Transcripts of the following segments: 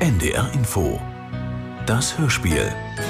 NDR Info. Das Hörspiel.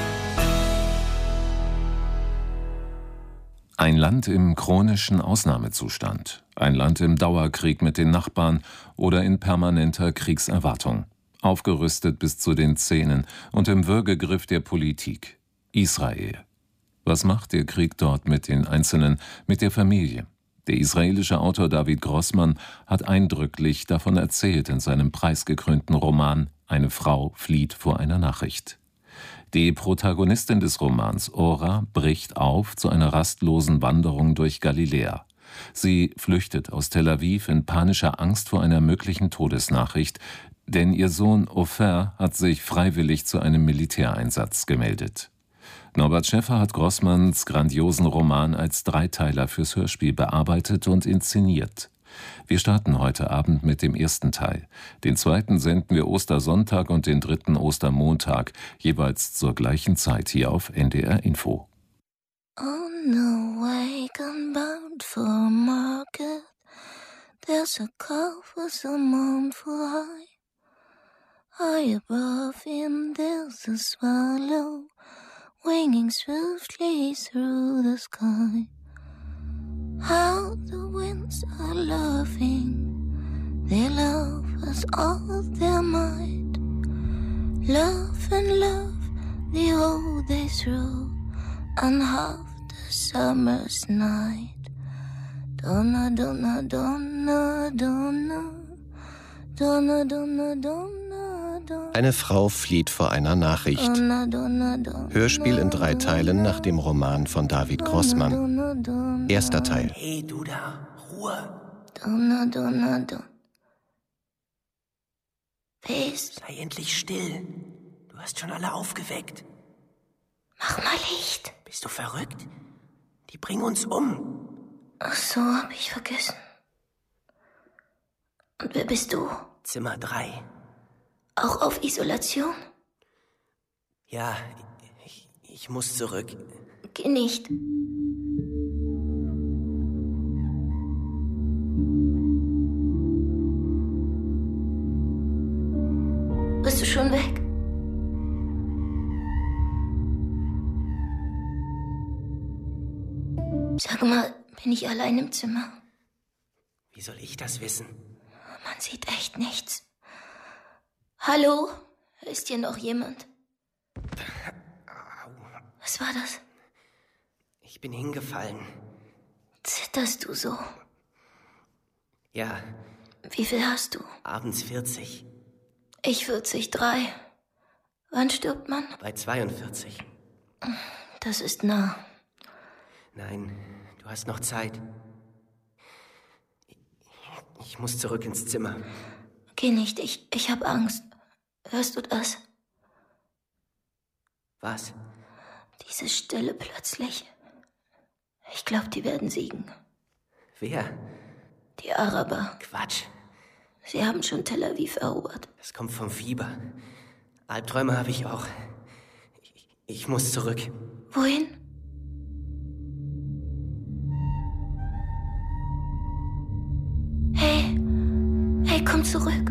Ein Land im chronischen Ausnahmezustand. Ein Land im Dauerkrieg mit den Nachbarn oder in permanenter Kriegserwartung. Aufgerüstet bis zu den Zähnen und im Würgegriff der Politik. Israel. Was macht der Krieg dort mit den Einzelnen, mit der Familie? Der israelische Autor David Grossman hat eindrücklich davon erzählt in seinem preisgekrönten Roman »Eine Frau flieht vor einer Nachricht«. Die Protagonistin des Romans, Ora, bricht auf zu einer rastlosen Wanderung durch Galiläa. Sie flüchtet aus Tel Aviv in panischer Angst vor einer möglichen Todesnachricht, denn ihr Sohn Ofer hat sich freiwillig zu einem Militäreinsatz gemeldet. Norbert Schäffer hat Grossmans grandiosen Roman als Dreiteiler fürs Hörspiel bearbeitet und inszeniert. Wir starten heute Abend mit dem ersten Teil. Den zweiten senden wir Ostersonntag und den dritten Ostermontag, jeweils zur gleichen Zeit hier auf NDR Info. On the wagon bound for market, there's a calf with a mournful eye. High above him there's a swallow, winging swiftly through the sky. How the winds are laughing, they love us all their might. Love and love, the old they throw on half the summer's night. Donna, donna, donna, donna, donna, donna, donna. Eine Frau flieht vor einer Nachricht. Hörspiel in 3 Teilen nach dem Roman von David Grossman. Erster Teil. Hey, du da, Ruhe. Sei endlich still. Du hast schon alle aufgeweckt. Mach mal Licht. Bist du verrückt? Die bringen uns um. Ach so, hab ich vergessen. Und wer bist du? Zimmer 3. Auch auf Isolation? Ja, ich muss zurück. Geh nicht. Bist du schon weg? Sag mal, bin ich allein im Zimmer? Wie soll ich das wissen? Man sieht echt nichts. Hallo? Ist hier noch jemand? Was war das? Ich bin hingefallen. Zitterst du so? Ja. Wie viel hast du? Abends 40. Ich 43. Wann stirbt man? Bei 42. Das ist nah. Nein, du hast noch Zeit. Ich muss zurück ins Zimmer. Geh nicht, ich hab Angst. Hörst du das? Was? Diese Stille plötzlich. Ich glaube, die werden siegen. Wer? Die Araber. Quatsch. Sie haben schon Tel Aviv erobert. Das kommt vom Fieber. Albträume habe ich auch. Ich muss zurück. Wohin? Hey, komm zurück.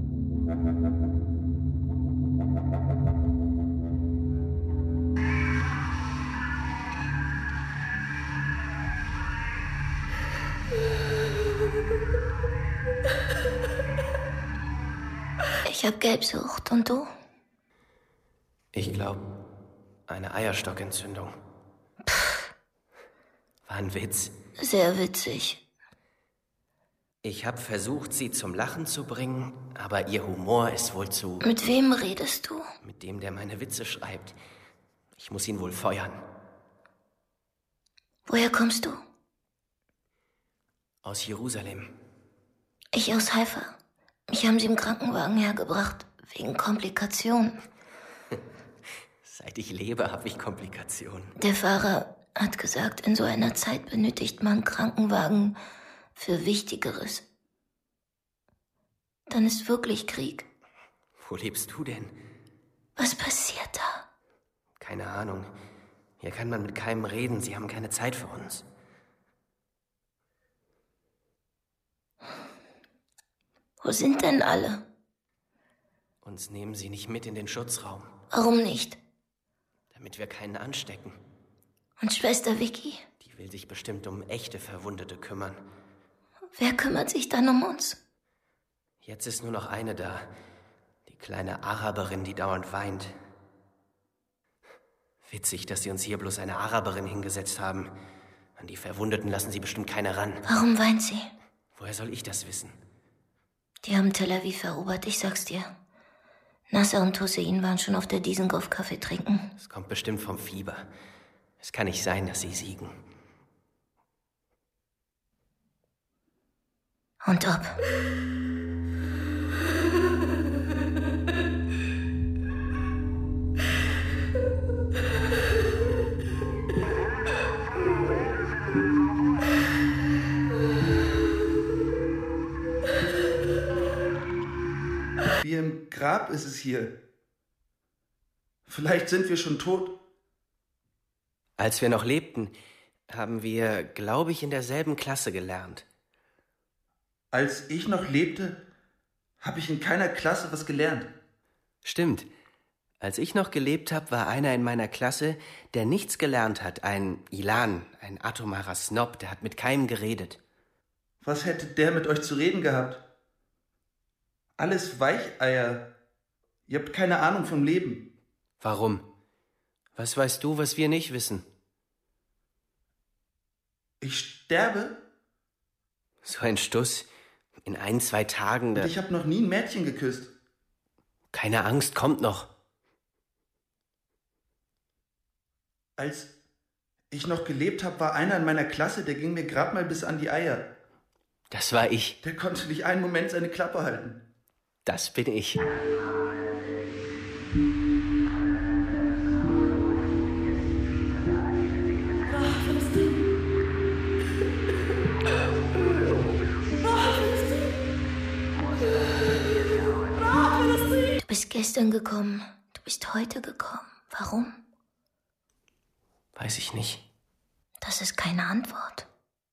Ich hab Gelbsucht. Und du? Ich glaube, eine Eierstockentzündung. War ein Witz. Sehr witzig. Ich habe versucht, sie zum Lachen zu bringen, aber ihr Humor ist wohl zu... Mit wem redest du? Mit dem, der meine Witze schreibt. Ich muss ihn wohl feuern. Woher kommst du? Aus Jerusalem. Ich aus Haifa. Mich haben sie im Krankenwagen hergebracht, wegen Komplikationen. Seit ich lebe, habe ich Komplikationen. Der Fahrer hat gesagt, in so einer Zeit benötigt man Krankenwagen für Wichtigeres. Dann ist wirklich Krieg. Wo lebst du denn? Was passiert da? Keine Ahnung. Hier kann man mit keinem reden. Sie haben keine Zeit für uns. Wo sind denn alle? Uns nehmen sie nicht mit in den Schutzraum. Warum nicht? Damit wir keinen anstecken. Und Schwester Vicky? Die will sich bestimmt um echte Verwundete kümmern. Wer kümmert sich dann um uns? Jetzt ist nur noch eine da. Die kleine Araberin, die dauernd weint. Witzig, dass sie uns hier bloß eine Araberin hingesetzt haben. An die Verwundeten lassen sie bestimmt keine ran. Warum weint sie? Woher soll ich das wissen? Die haben Tel Aviv erobert, ich sag's dir. Nasser und Hussein waren schon auf der Dizengoff Kaffee trinken. Es kommt bestimmt vom Fieber. Es kann nicht sein, dass sie siegen. Und ob. Wie im Grab ist es hier. Vielleicht sind wir schon tot. Als wir noch lebten, haben wir, glaube ich, in derselben Klasse gelernt. Als ich noch lebte, habe ich in keiner Klasse was gelernt. Stimmt. Als ich noch gelebt habe, war einer in meiner Klasse, der nichts gelernt hat. Ein Ilan, ein atomarer Snob, der hat mit keinem geredet. Was hätte der mit euch zu reden gehabt? Alles Weicheier. Ihr habt keine Ahnung vom Leben. Warum? Was weißt du, was wir nicht wissen? Ich sterbe? So ein Stuss. In 1-2 Tagen. Und ich habe noch nie ein Mädchen geküsst. Keine Angst, kommt noch. Als ich noch gelebt habe, war einer in meiner Klasse, der ging mir gerade mal bis an die Eier. Das war ich. Der konnte nicht einen Moment seine Klappe halten. Das bin ich. Du bist gestern gekommen. Du bist heute gekommen. Warum? Weiß ich nicht. Das ist keine Antwort.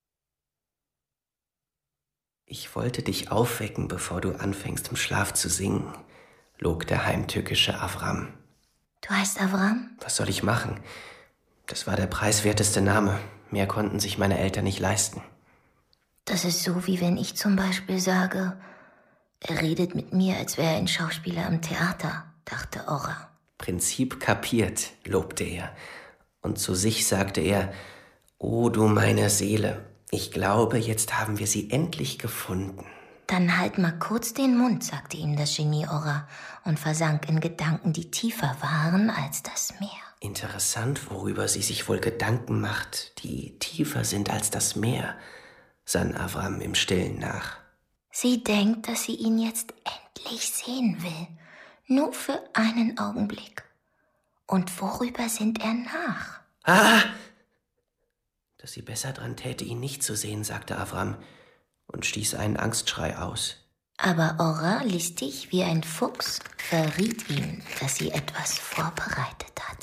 Ich wollte dich aufwecken, bevor du anfängst, im Schlaf zu singen, log der heimtückische Avram. Du heißt Avram? Was soll ich machen? Das war der preiswerteste Name. Mehr konnten sich meine Eltern nicht leisten. Das ist so, wie wenn ich zum Beispiel sage, er redet mit mir, als wäre er ein Schauspieler am Theater, dachte Ora. Prinzip kapiert, lobte er. Und zu sich sagte er, o du meine Seele, ich glaube, jetzt haben wir sie endlich gefunden. Dann halt mal kurz den Mund, sagte ihm das Genie Ora und versank in Gedanken, die tiefer waren als das Meer. Interessant, worüber sie sich wohl Gedanken macht, die tiefer sind als das Meer, sann Avram im Stillen nach. Sie denkt, dass sie ihn jetzt endlich sehen will, nur für einen Augenblick. Und worüber sinnt er nach? Ah! Dass sie besser dran täte, ihn nicht zu sehen, sagte Avram und stieß einen Angstschrei aus. Aber Ora, listig wie ein Fuchs, verriet ihm, dass sie etwas vorbereitet hatte.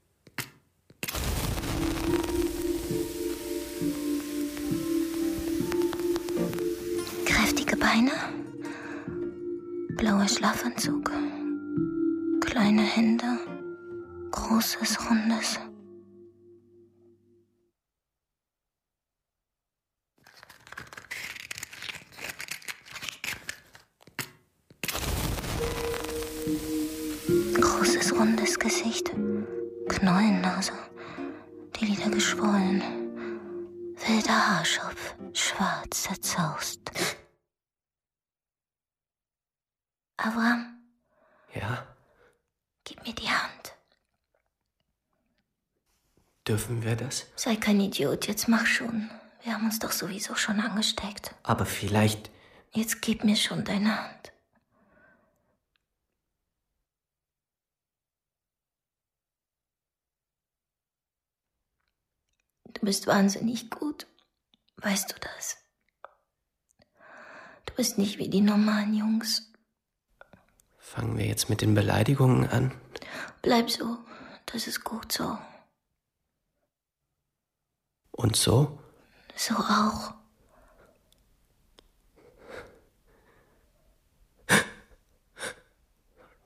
Kräftige Beine, blauer Schlafanzug, kleine Hände, großes, rundes. Großes, rundes Gesicht, Knollennase, die Lider geschwollen, wilder Haarschopf, schwarz zerzaust. Avram? Ja? Gib mir die Hand. Dürfen wir das? Sei kein Idiot, jetzt mach schon. Wir haben uns doch sowieso schon angesteckt. Aber vielleicht... Jetzt gib mir schon deine Hand. Du bist wahnsinnig gut. Weißt du das? Du bist nicht wie die normalen Jungs. Fangen wir jetzt mit den Beleidigungen an? Bleib so. Das ist gut so. Und so? So auch.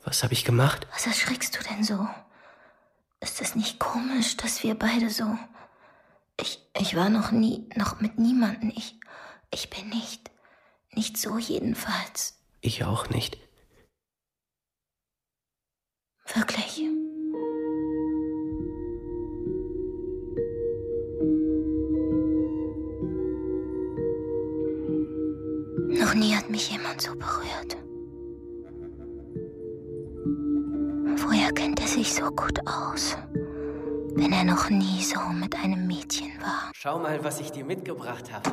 Was habe ich gemacht? Was erschrickst du denn so? Ist es nicht komisch, dass wir beide so... Ich war noch mit niemandem. Ich bin nicht so jedenfalls. Ich auch nicht. Wirklich? Noch nie hat mich jemand so berührt. Woher kennt er sich so gut aus, wenn er noch nie so mit einem Mädchen war? Schau mal, was ich dir mitgebracht habe.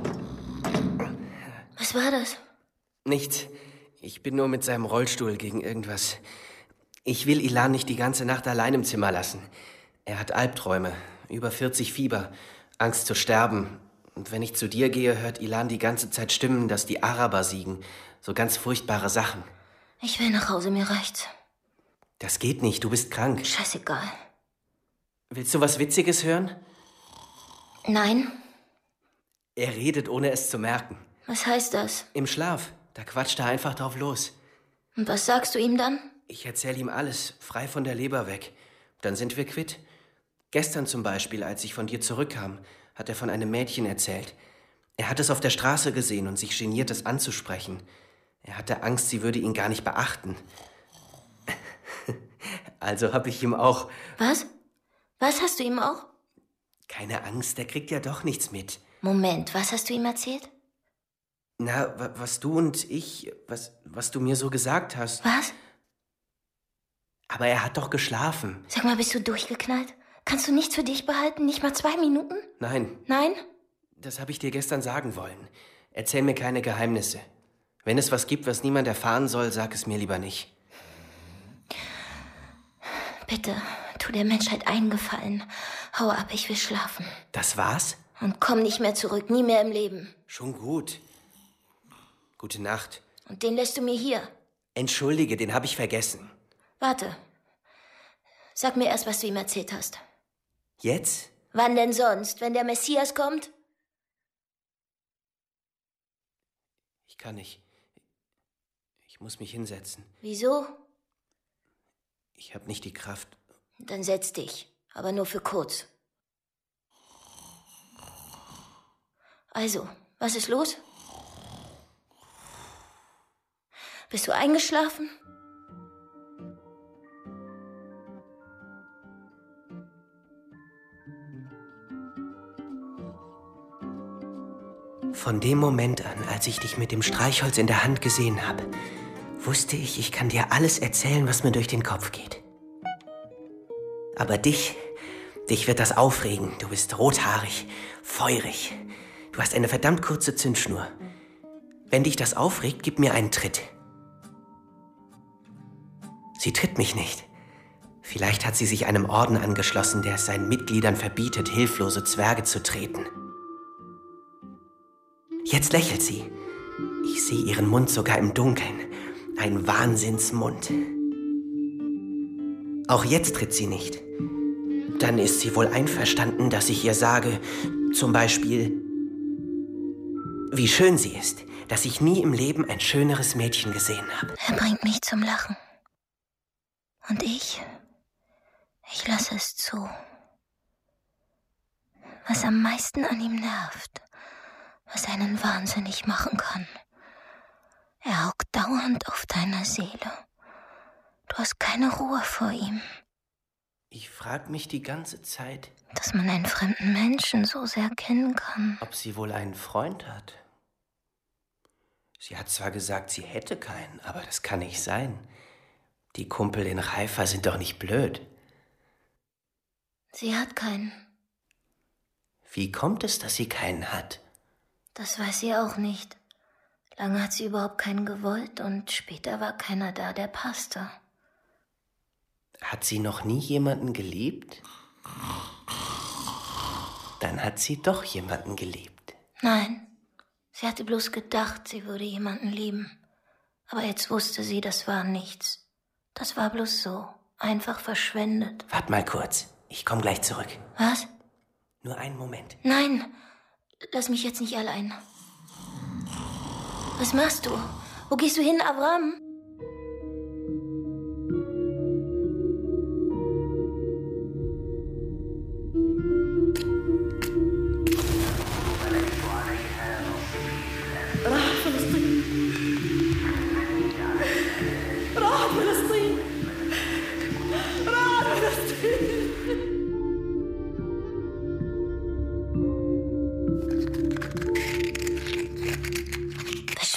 Was war das? Nichts. Ich bin nur mit seinem Rollstuhl gegen irgendwas. Ich will Ilan nicht die ganze Nacht allein im Zimmer lassen. Er hat Albträume, über 40 Fieber, Angst zu sterben. Und wenn ich zu dir gehe, hört Ilan die ganze Zeit Stimmen, dass die Araber siegen. So ganz furchtbare Sachen. Ich will nach Hause, mir reicht's. Das geht nicht, du bist krank. Scheißegal. Willst du was Witziges hören? Nein. Er redet, ohne es zu merken. Was heißt das? Im Schlaf. Da quatscht er einfach drauf los. Und was sagst du ihm dann? Ich erzähle ihm alles, frei von der Leber weg. Dann sind wir quitt. Gestern zum Beispiel, als ich von dir zurückkam, hat er von einem Mädchen erzählt. Er hat es auf der Straße gesehen und sich geniert, es anzusprechen. Er hatte Angst, sie würde ihn gar nicht beachten. Also habe ich ihm auch... Was? Was hast du ihm auch? Keine Angst, der kriegt ja doch nichts mit. Moment, was hast du ihm erzählt? Na, was du und ich, was du mir so gesagt hast. Was? Aber er hat doch geschlafen. Sag mal, bist du durchgeknallt? Kannst du nichts für dich behalten? Nicht mal 2 Minuten? Nein. Nein? Das habe ich dir gestern sagen wollen. Erzähl mir keine Geheimnisse. Wenn es was gibt, was niemand erfahren soll, sag es mir lieber nicht. Bitte, tu der Menschheit einen Gefallen. Hau ab, ich will schlafen. Das war's? Und komm nicht mehr zurück, nie mehr im Leben. Schon gut. Gute Nacht. Und den lässt du mir hier. Entschuldige, den habe ich vergessen. Warte. Sag mir erst, was du ihm erzählt hast. Jetzt? Wann denn sonst, wenn der Messias kommt? Ich kann nicht. Ich muss mich hinsetzen. Wieso? Ich habe nicht die Kraft. Dann setz dich, aber nur für kurz. Also, was ist los? Bist du eingeschlafen? Von dem Moment an, als ich dich mit dem Streichholz in der Hand gesehen habe, wusste ich, ich kann dir alles erzählen, was mir durch den Kopf geht. Aber dich wird das aufregen. Du bist rothaarig, feurig. Du hast eine verdammt kurze Zündschnur. Wenn dich das aufregt, gib mir einen Tritt. Sie tritt mich nicht. Vielleicht hat sie sich einem Orden angeschlossen, der es seinen Mitgliedern verbietet, hilflose Zwerge zu treten. Jetzt lächelt sie. Ich sehe ihren Mund sogar im Dunkeln. Ein Wahnsinnsmund. Auch jetzt tritt sie nicht. Dann ist sie wohl einverstanden, dass ich ihr sage, zum Beispiel, wie schön sie ist, dass ich nie im Leben ein schöneres Mädchen gesehen habe. Er bringt mich zum Lachen. Und ich lasse es zu. Was am meisten an ihm nervt, was einen wahnsinnig machen kann. Er haucht dauernd auf deiner Seele. Du hast keine Ruhe vor ihm. Ich frage mich die ganze Zeit, dass man einen fremden Menschen so sehr kennen kann. Ob sie wohl einen Freund hat. Sie hat zwar gesagt, sie hätte keinen, aber das kann nicht sein. Die Kumpel in Haifa sind doch nicht blöd. Sie hat keinen. Wie kommt es, dass sie keinen hat? Das weiß sie auch nicht. Lange hat sie überhaupt keinen gewollt und später war keiner da, der passte. Hat sie noch nie jemanden geliebt? Dann hat sie doch jemanden geliebt. Nein, sie hatte bloß gedacht, sie würde jemanden lieben. Aber jetzt wusste sie, das war nichts. Das war bloß so, einfach verschwendet. Wart mal kurz, ich komm gleich zurück. Was? Nur einen Moment. Nein, lass mich jetzt nicht allein. Was machst du? Wo gehst du hin, Avram?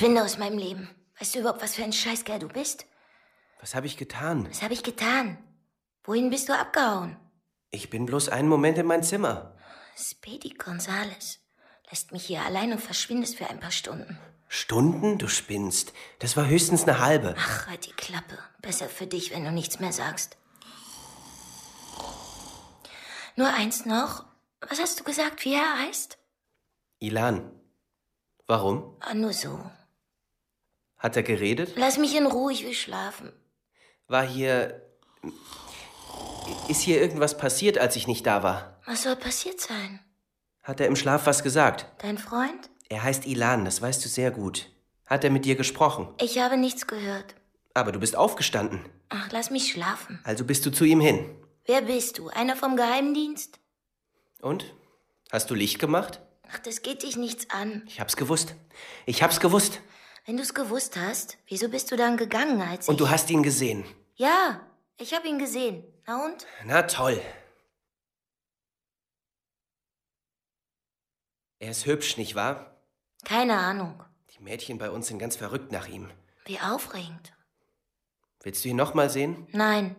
Verschwinde aus meinem Leben. Weißt du überhaupt, was für ein Scheißkerl du bist? Was habe ich getan? Was habe ich getan? Wohin bist du abgehauen? Ich bin bloß einen Moment in mein Zimmer. Speedy Gonzales lässt mich hier allein und verschwindest für ein paar Stunden. Stunden? Du spinnst. Das war höchstens eine halbe. Ach, halt die Klappe. Besser für dich, wenn du nichts mehr sagst. Nur eins noch. Was hast du gesagt, wie er heißt? Ilan. Warum? Nur so. Hat er geredet? Lass mich in Ruhe, ich will schlafen. Ist hier irgendwas passiert, als ich nicht da war? Was soll passiert sein? Hat er im Schlaf was gesagt? Dein Freund? Er heißt Ilan, das weißt du sehr gut. Hat er mit dir gesprochen? Ich habe nichts gehört. Aber du bist aufgestanden. Ach, lass mich schlafen. Also bist du zu ihm hin. Wer bist du? Einer vom Geheimdienst? Und? Hast du Licht gemacht? Ach, das geht dich nichts an. Ich hab's gewusst. Ich hab's gewusst. Wenn du's gewusst hast, wieso bist du dann gegangen, als Und du hast ihn gesehen? Ja, ich habe ihn gesehen. Na und? Na toll. Er ist hübsch, nicht wahr? Keine Ahnung. Die Mädchen bei uns sind ganz verrückt nach ihm. Wie aufregend. Willst du ihn noch mal sehen? Nein.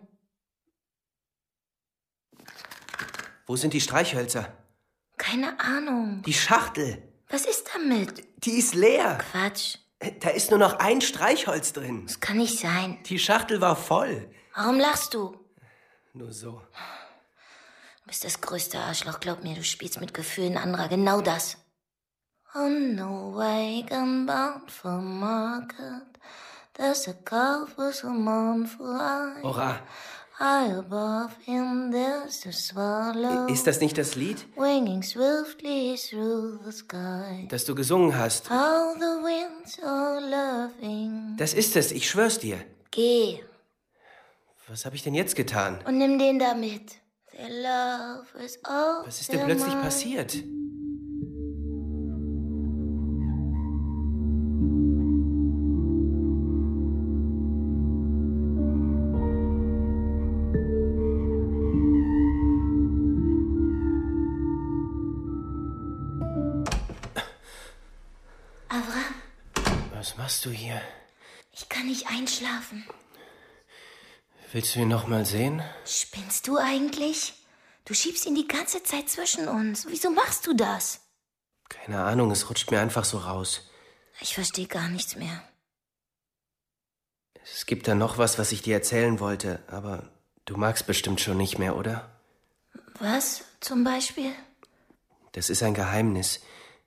Wo sind die Streichhölzer? Keine Ahnung. Die Schachtel. Was ist damit? Die ist leer. Quatsch. Da ist nur noch ein Streichholz drin. Das kann nicht sein. Die Schachtel war voll. Warum lachst du? Nur so. Du bist das größte Arschloch. Glaub mir, du spielst mit Gefühlen anderer. Genau das. On the wagon bound for market, there's a cow for some mournful eye. Hurra. High above him there's a swallow. Ist das nicht das Lied, Winging swiftly through the sky. das du gesungen hast? How the winds are loving. Das ist es, ich schwör's dir. Geh Was habe ich denn jetzt getan? und nimm den da mit. Their love is all Was ist denn plötzlich passiert? Avram, Was machst du hier? ich kann nicht einschlafen. Willst du ihn noch mal sehen? Spinnst du eigentlich? Du schiebst ihn die ganze Zeit zwischen uns. Wieso machst du das? Keine Ahnung, es rutscht mir einfach so raus. Ich verstehe gar nichts mehr. Es gibt da noch was ich dir erzählen wollte, aber du magst bestimmt schon nicht mehr, oder? Was zum Beispiel? Das ist ein Geheimnis.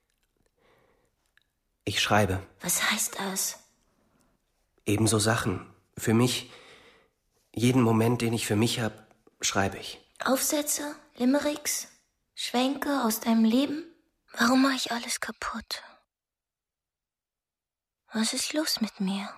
Ich schreibe. Was heißt das? Ebenso Sachen. Für mich. Jeden Moment, den ich für mich habe, schreibe ich. Aufsätze, Limericks, Schwänke aus deinem Leben? Warum mache ich alles kaputt? Was ist los mit mir?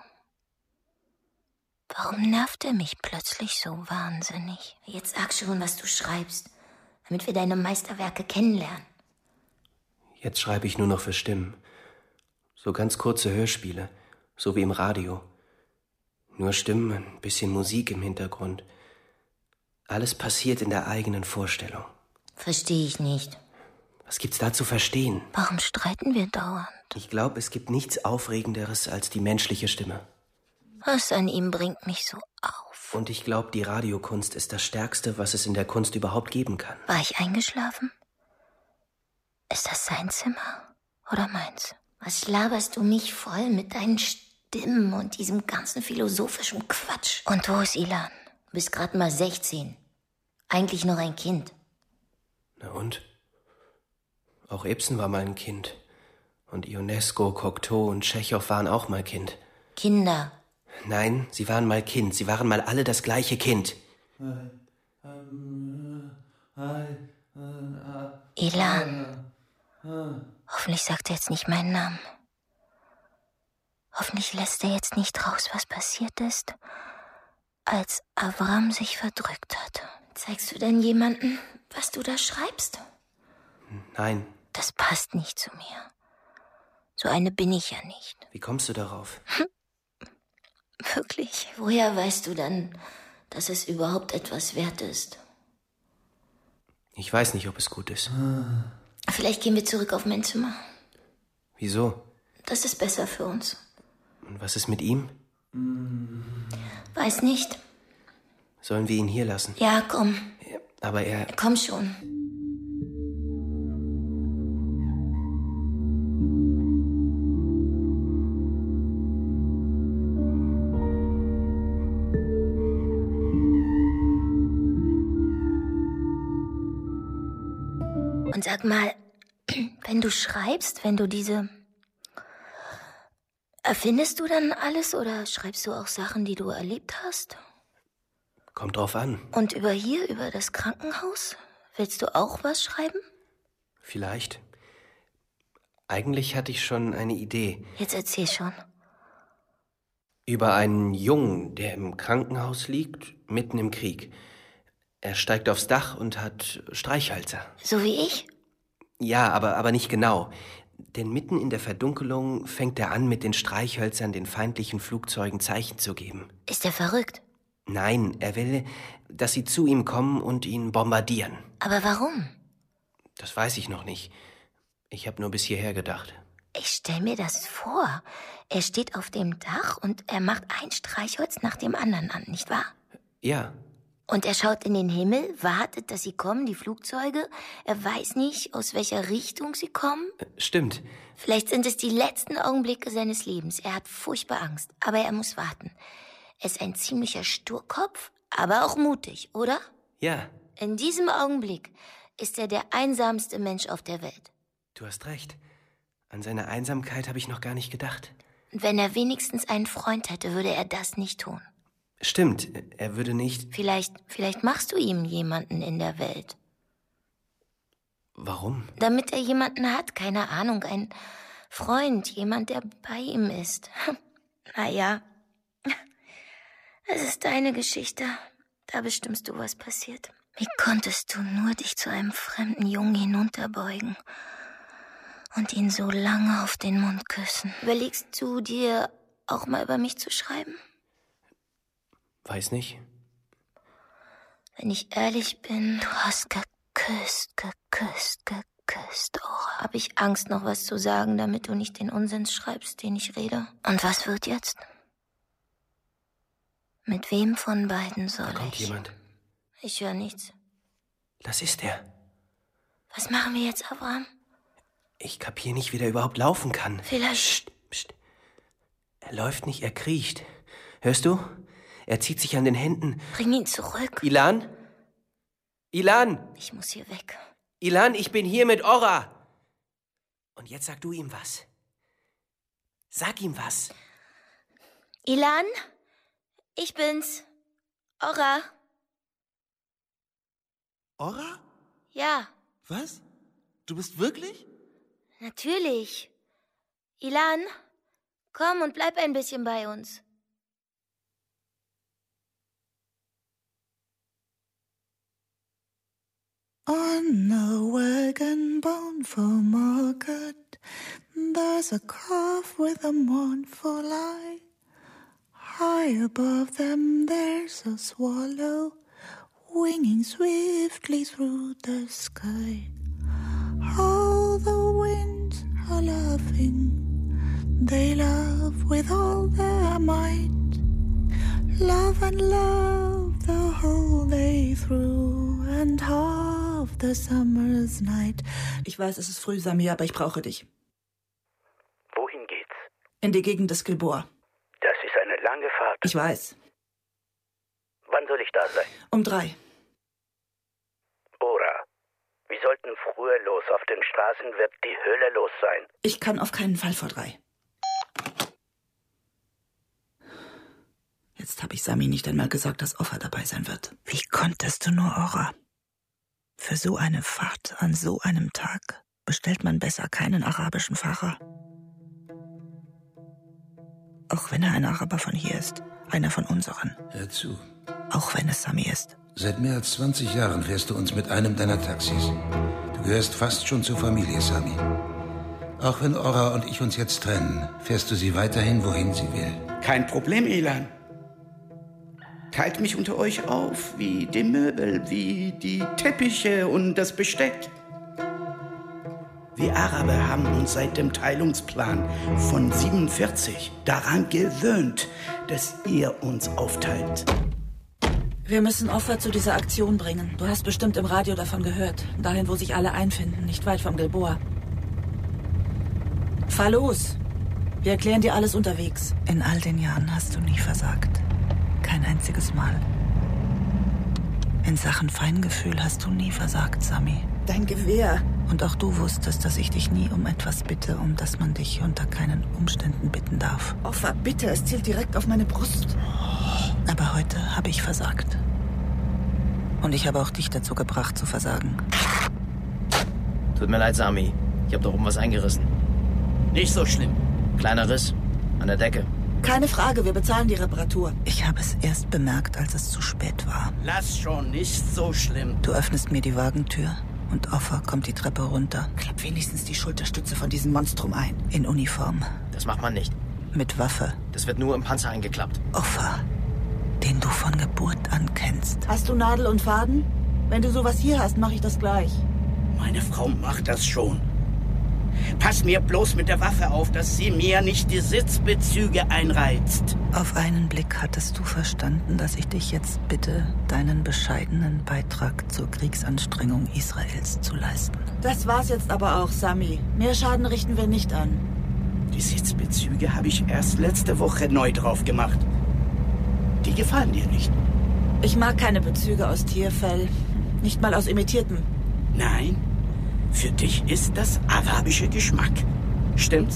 Warum nervt er mich plötzlich so wahnsinnig? Jetzt sag schon, was du schreibst, damit wir deine Meisterwerke kennenlernen. Jetzt schreibe ich nur noch für Stimmen. So ganz kurze Hörspiele, so wie im Radio. Nur Stimmen, ein bisschen Musik im Hintergrund. Alles passiert in der eigenen Vorstellung. Verstehe ich nicht. Was gibt's da zu verstehen? Warum streiten wir dauernd? Ich glaube, es gibt nichts Aufregenderes als die menschliche Stimme. Was an ihm bringt mich so auf? Und ich glaube, die Radiokunst ist das Stärkste, was es in der Kunst überhaupt geben kann. War ich eingeschlafen? Ist das sein Zimmer oder meins? Was laberst du mich voll mit deinen Stimmen und diesem ganzen philosophischen Quatsch? Und wo ist Ilan? Du bist gerade mal 16. Eigentlich noch ein Kind. Na und? Auch Ibsen war mal ein Kind. Und Ionesco, Cocteau und Tschechow waren auch mal Kind. Kinder. Nein, sie waren mal Kind. Sie waren mal alle das gleiche Kind. Ilan. Hoffentlich sagt er jetzt nicht meinen Namen. Hoffentlich lässt er jetzt nicht raus, was passiert ist, als Avram sich verdrückt hat. Zeigst du denn jemanden, was du da schreibst? Nein. Das passt nicht zu mir. So eine bin ich ja nicht. Wie kommst du darauf? Wirklich? Woher weißt du dann, dass es überhaupt etwas wert ist? Ich weiß nicht, ob es gut ist. Vielleicht gehen wir zurück auf mein Zimmer. Wieso? Das ist besser für uns. Und was ist mit ihm? Weiß nicht. Sollen wir ihn hier lassen? Ja, komm. Ja, aber er... Komm schon. Und sag mal, wenn du schreibst, wenn du diese... Erfindest du dann alles oder schreibst du auch Sachen, die du erlebt hast? Kommt drauf an. Und über das Krankenhaus? Willst du auch was schreiben? Vielleicht. Eigentlich hatte ich schon eine Idee. Jetzt erzähl schon. Über einen Jungen, der im Krankenhaus liegt, mitten im Krieg. Er steigt aufs Dach und hat Streichhölzer. So wie ich? Ja, aber nicht genau. Denn mitten in der Verdunkelung fängt er an, mit den Streichhölzern den feindlichen Flugzeugen Zeichen zu geben. Ist er verrückt? Nein, er will, dass sie zu ihm kommen und ihn bombardieren. Aber warum? Das weiß ich noch nicht. Ich habe nur bis hierher gedacht. Ich stell mir das vor. Er steht auf dem Dach und er macht ein Streichholz nach dem anderen an, nicht wahr? Ja. Und er schaut in den Himmel, wartet, dass sie kommen, die Flugzeuge. Er weiß nicht, aus welcher Richtung sie kommen. Stimmt. Vielleicht sind es die letzten Augenblicke seines Lebens. Er hat furchtbar Angst, aber er muss warten. Er ist ein ziemlicher Sturkopf, aber auch mutig, oder? Ja. In diesem Augenblick ist er der einsamste Mensch auf der Welt. Du hast recht. An seine Einsamkeit habe ich noch gar nicht gedacht. Und wenn er wenigstens einen Freund hätte, würde er das nicht tun. Stimmt, er würde nicht... Vielleicht machst du ihm jemanden in der Welt. Warum? Damit er jemanden hat, keine Ahnung, ein Freund, jemand, der bei ihm ist. Naja, es ist deine Geschichte. Da bestimmst du, was passiert. Wie konntest du nur dich zu einem fremden Jungen hinunterbeugen und ihn so lange auf den Mund küssen? Überlegst du dir auch mal über mich zu schreiben? Weiß nicht. Wenn ich ehrlich bin, du hast geküsst. Oh, hab ich Angst, noch was zu sagen, damit du nicht den Unsinn schreibst, den ich rede. Und was wird jetzt? Mit wem von beiden soll ich? Da kommt jemand. Ich höre nichts. Das ist er. Was machen wir jetzt, Abraham? Ich kapier nicht, wie der überhaupt laufen kann. Vielleicht... Psst. Er läuft nicht, er kriecht. Hörst du? Er zieht sich an den Händen. Bring ihn zurück. Ilan? Ilan! Ich muss hier weg. Ilan, ich bin hier mit Orra. Und jetzt sag du ihm was. Sag ihm was. Ilan? Ich bin's. Orra. Orra? Ja. Was? Du bist wirklich? Natürlich. Ilan, komm und bleib ein bisschen bei uns. On a wagon bound for market, there's a calf with a mournful eye. High above them there's a swallow, winging swiftly through the sky. All the winds are laughing, they laugh with all their might. Love and love the whole day through and half the summer's night. Ich weiß, es ist früh, Sami, aber ich brauche dich. Wohin geht's? In die Gegend des Gilboa. Das ist eine lange Fahrt. Ich weiß. Wann soll ich da sein? Um 3. Ora, wir sollten früher los. Auf den Straßen wird die Hölle los sein. Ich kann auf keinen Fall vor 3. Jetzt habe ich Sami nicht einmal gesagt, dass Offa dabei sein wird. Wie konntest du nur, Orra? Für so eine Fahrt an so einem Tag bestellt man besser keinen arabischen Fahrer. Auch wenn er ein Araber von hier ist, einer von unseren. Hör zu. Auch wenn es Sami ist. Seit mehr als 20 Jahren fährst du uns mit einem deiner Taxis. Du gehörst fast schon zur Familie, Sami. Auch wenn Orra und ich uns jetzt trennen, fährst du sie weiterhin, wohin sie will. Kein Problem, Ilan. Teilt mich unter euch auf, wie die Möbel, wie die Teppiche und das Besteck. Wir Araber haben uns seit dem Teilungsplan von 47 daran gewöhnt, dass ihr uns aufteilt. Wir müssen Offa zu dieser Aktion bringen. Du hast bestimmt im Radio davon gehört. Dahin, wo sich alle einfinden, nicht weit vom Gilboa. Fahr los. Wir erklären dir alles unterwegs. In all den Jahren hast du nie versagt. Kein einziges Mal. In Sachen Feingefühl hast du nie versagt, Sami. Dein Gewehr. Und auch du wusstest, dass ich dich nie um etwas bitte, um das man dich unter keinen Umständen bitten darf. Offa, bitte, es zielt direkt auf meine Brust. Aber heute habe ich versagt. Und ich habe auch dich dazu gebracht, zu versagen. Tut mir leid, Sami. Ich habe da oben was eingerissen. Nicht so schlimm. Kleiner Riss an der Decke. Keine Frage, wir bezahlen die Reparatur. Ich habe es erst bemerkt, als es zu spät war. Lass schon, nicht so schlimm. Du öffnest mir die Wagentür und Offa kommt die Treppe runter. Klapp wenigstens die Schulterstütze von diesem Monstrum ein. In Uniform. Das macht man nicht. Mit Waffe. Das wird nur im Panzer eingeklappt. Offa, den du von Geburt an kennst. Hast du Nadel und Faden? Wenn du sowas hier hast, mache ich das gleich. Meine Frau macht das schon. Pass mir bloß mit der Waffe auf, dass sie mir nicht die Sitzbezüge einreizt. Auf einen Blick hattest du verstanden, dass ich dich jetzt bitte, deinen bescheidenen Beitrag zur Kriegsanstrengung Israels zu leisten. Das war's jetzt aber auch, Sami. Mehr Schaden richten wir nicht an. Die Sitzbezüge habe ich erst letzte Woche neu drauf gemacht. Die gefallen dir nicht. Ich mag keine Bezüge aus Tierfell. Nicht mal aus imitiertem. Nein. Für dich ist das arabische Geschmack. Stimmt's?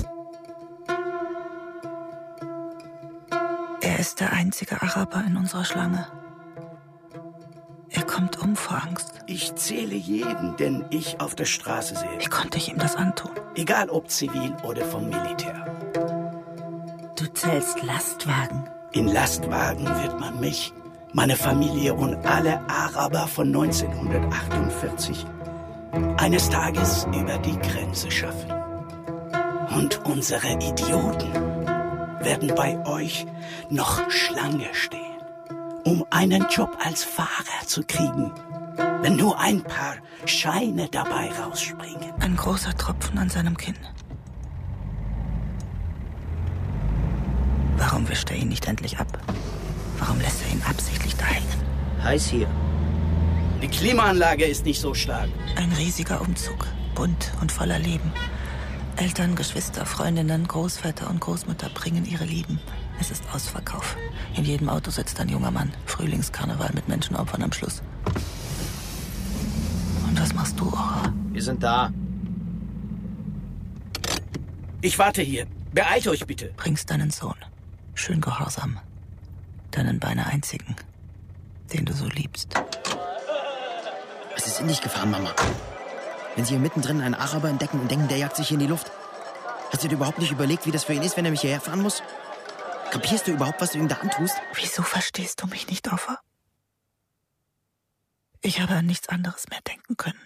Er ist der einzige Araber in unserer Schlange. Er kommt um vor Angst. Ich zähle jeden, den ich auf der Straße sehe. Wie konnte ich ihm das antun? Egal ob zivil oder vom Militär. Du zählst Lastwagen. In Lastwagen wird man mich, meine Familie und alle Araber von 1948 eines Tages über die Grenze schaffen. Und unsere Idioten werden bei euch noch Schlange stehen, um einen Job als Fahrer zu kriegen, wenn nur ein paar Scheine dabei rausspringen. Ein großer Tropfen an seinem Kinn. Warum wischt er ihn nicht endlich ab? Warum lässt er ihn absichtlich da hängen? Heiß hier. Die Klimaanlage ist nicht so stark. Ein riesiger Umzug, bunt und voller Leben. Eltern, Geschwister, Freundinnen, Großväter und Großmutter bringen ihre Lieben. Es ist Ausverkauf. In jedem Auto sitzt ein junger Mann. Frühlingskarneval mit Menschenopfern am Schluss. Und was machst du, Ora? Wir sind da. Ich warte hier. Beeilt euch bitte. Bringst deinen Sohn. Schön gehorsam. Deinen beinahe einzigen, den du so liebst. Was ist in dich gefahren, Mama? Wenn Sie hier mittendrin einen Araber entdecken und denken, der jagt sich hier in die Luft. Hast du dir überhaupt nicht überlegt, wie das für ihn ist, wenn er mich hierher fahren muss? Kapierst du überhaupt, was du ihm da antust? Wieso verstehst du mich nicht, Offa? Ich habe an nichts anderes mehr denken können.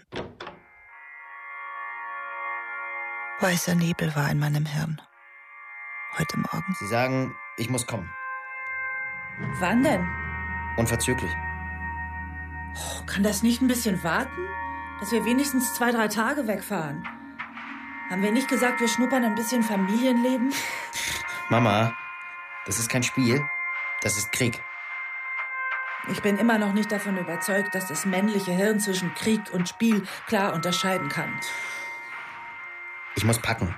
Weißer Nebel war in meinem Hirn. Heute Morgen. Sie sagen, ich muss kommen. Wann denn? Unverzüglich. Oh, kann das nicht ein bisschen warten? Dass wir wenigstens 2-3 Tage wegfahren. Haben wir nicht gesagt, wir schnuppern ein bisschen Familienleben? Mama, das ist kein Spiel, das ist Krieg. Ich bin immer noch nicht davon überzeugt, dass das männliche Hirn zwischen Krieg und Spiel klar unterscheiden kann. Ich muss packen.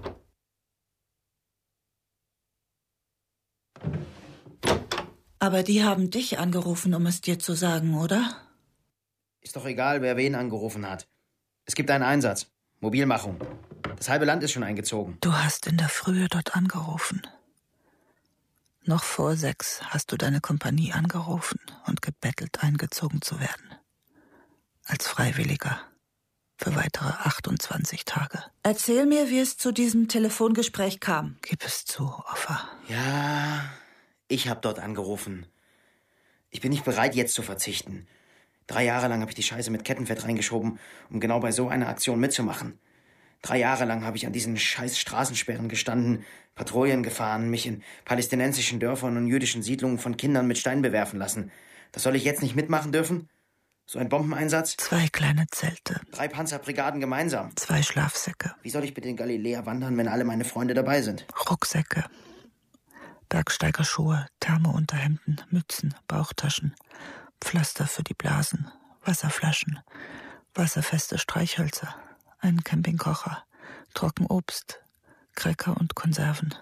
Aber die haben dich angerufen, um es dir zu sagen, oder? Ist doch egal, wer wen angerufen hat. Es gibt einen Einsatz. Mobilmachung. Das halbe Land ist schon eingezogen. Du hast in der Frühe dort angerufen. Noch vor 6 hast du deine Kompanie angerufen und gebettelt, eingezogen zu werden. Als Freiwilliger. Für weitere 28 Tage. Erzähl mir, wie es zu diesem Telefongespräch kam. Gib es zu, Offa. Ja, ich habe dort angerufen. Ich bin nicht bereit, jetzt zu verzichten. 3 Jahre lang habe ich die Scheiße mit Kettenfett reingeschoben, um genau bei so einer Aktion mitzumachen. 3 Jahre lang habe ich an diesen scheiß Straßensperren gestanden, Patrouillen gefahren, mich in palästinensischen Dörfern und jüdischen Siedlungen von Kindern mit Steinen bewerfen lassen. Das soll ich jetzt nicht mitmachen dürfen? So ein Bombeneinsatz? 2 kleine Zelte. 3 Panzerbrigaden gemeinsam. 2 Schlafsäcke. Wie soll ich mit den Galiläer wandern, wenn alle meine Freunde dabei sind? Rucksäcke. Bergsteigerschuhe, Thermounterhemden, Mützen, Bauchtaschen, Pflaster für die Blasen, Wasserflaschen, wasserfeste Streichhölzer, einen Campingkocher, Trockenobst, Cracker und Konserven.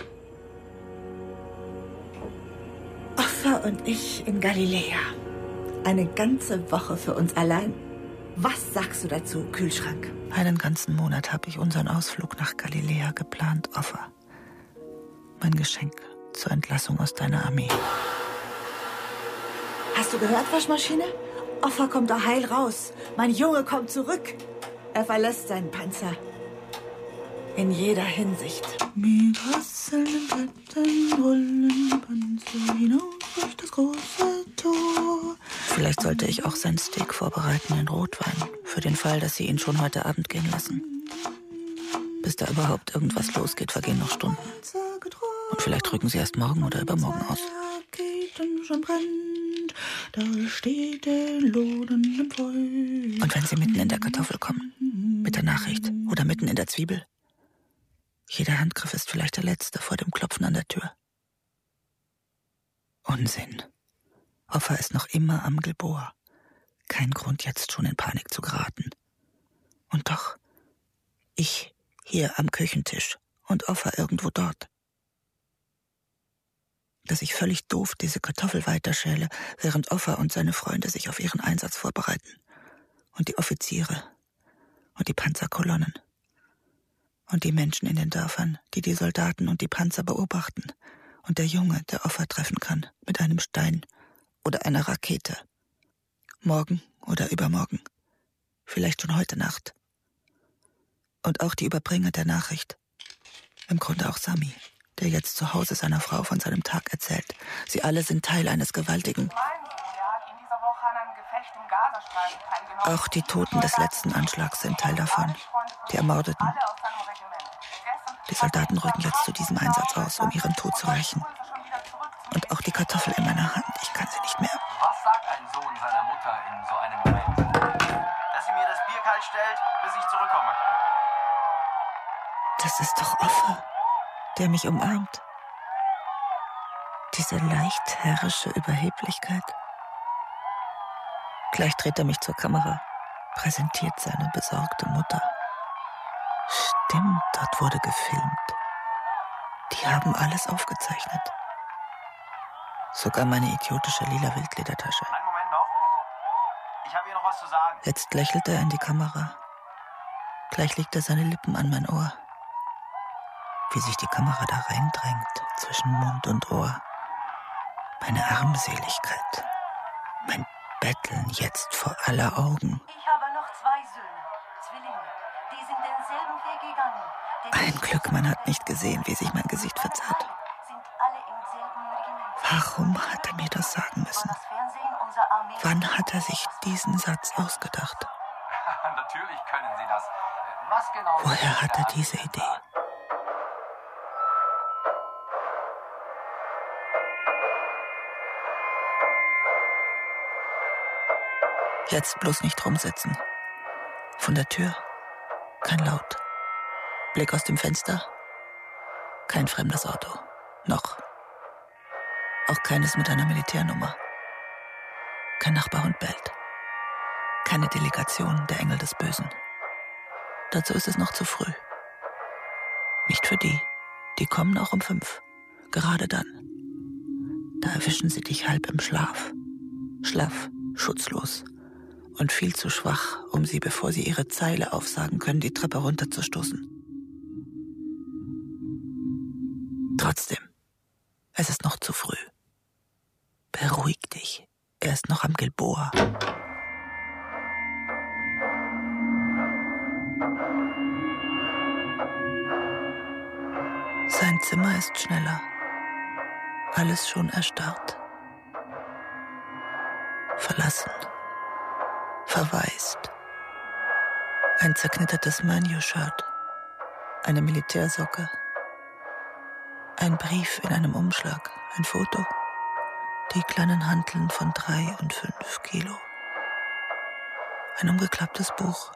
Offa und ich in Galiläa. Eine ganze Woche für uns allein. Was sagst du dazu, Kühlschrank? Einen ganzen Monat habe ich unseren Ausflug nach Galiläa geplant, Offa. Mein Geschenk zur Entlassung aus deiner Armee. Hast du gehört, Waschmaschine? Offa kommt da heil raus. Mein Junge kommt zurück. Er verlässt seinen Panzer. In jeder Hinsicht. Mit rasselnden Ketten rollen Panzer hinaus durch das große Tor. Vielleicht sollte ich auch sein Steak vorbereiten in Rotwein, für den Fall, dass sie ihn schon heute Abend gehen lassen. Bis da überhaupt irgendwas losgeht, vergehen noch Stunden. Und vielleicht rücken sie erst morgen oder übermorgen aus. Und wenn sie mitten in der Kartoffel kommen, mit der Nachricht oder mitten in der Zwiebel, jeder Handgriff ist vielleicht der letzte vor dem Klopfen an der Tür. Unsinn. Offa ist noch immer am Gilboa. Kein Grund, jetzt schon in Panik zu geraten. Und doch, ich hier am Küchentisch und Offa irgendwo dort. Dass ich völlig doof diese Kartoffel weiterschäle, während Offa und seine Freunde sich auf ihren Einsatz vorbereiten. Und die Offiziere und die Panzerkolonnen. Und die Menschen in den Dörfern, die die Soldaten und die Panzer beobachten. Und der Junge, der Offa treffen kann, mit einem Stein oder einer Rakete. Morgen oder übermorgen. Vielleicht schon heute Nacht. Und auch die Überbringer der Nachricht. Im Grunde auch Sami, der jetzt zu Hause seiner Frau von seinem Tag erzählt. Sie alle sind Teil eines gewaltigen... Auch die Toten des letzten Anschlags sind Teil davon. Die Ermordeten. Die Soldaten rücken jetzt zu diesem Einsatz aus, um ihren Tod zu rächen. Und auch die Kartoffel in meiner Hand, ich kann sie nicht mehr. Was sagt ein Sohn seiner Mutter in so einem Moment? Dass sie mir das Bier kalt stellt, bis ich zurückkomme. Das ist doch Offa, der mich umarmt. Diese leicht herrische Überheblichkeit. Gleich dreht er mich zur Kamera, präsentiert seine besorgte Mutter. Stimmt, dort wurde gefilmt. Die haben alles aufgezeichnet. Sogar meine idiotische lila Wildledertasche. Einen Moment noch. Ich habe hier noch was zu sagen. Jetzt lächelt er in die Kamera. Gleich legt er seine Lippen an mein Ohr. Wie sich die Kamera da reindrängt, zwischen Mund und Ohr. Meine Armseligkeit. Mein Betteln jetzt vor aller Augen. Ich habe noch 2 Söhne, Zwillinge. Die sind denselben Weg gegangen. Ein Glück, man hat nicht gesehen, wie sich mein Gesicht verzerrt. Warum hat er mir das sagen müssen? Wann hat er sich diesen Satz ausgedacht? Natürlich können Sie das. Was genau... Woher hat er diese Idee? Jetzt bloß nicht rumsitzen. Von der Tür kein Laut. Blick aus dem Fenster. Kein fremdes Auto. Noch. Auch keines mit einer Militärnummer. Kein Nachbarhund bellt. Keine Delegation der Engel des Bösen. Dazu ist es noch zu früh. Nicht für die. Die kommen auch um 5. Gerade dann. Da erwischen sie dich halb im Schlaf. Schlaff, schutzlos. Und viel zu schwach, um sie, bevor sie ihre Zeile aufsagen können, die Treppe runterzustoßen. Trotzdem, es ist noch zu früh. Beruhig dich, er ist noch am Gilboa. Sein Zimmer ist schneller. Alles schon erstarrt. Verlassen. Verwaist. Ein zerknittertes Manu-Shirt. Eine Militärsocke. Ein Brief in einem Umschlag. Ein Foto. Die kleinen Hanteln von 3 und 5 Kilo. Ein umgeklapptes Buch.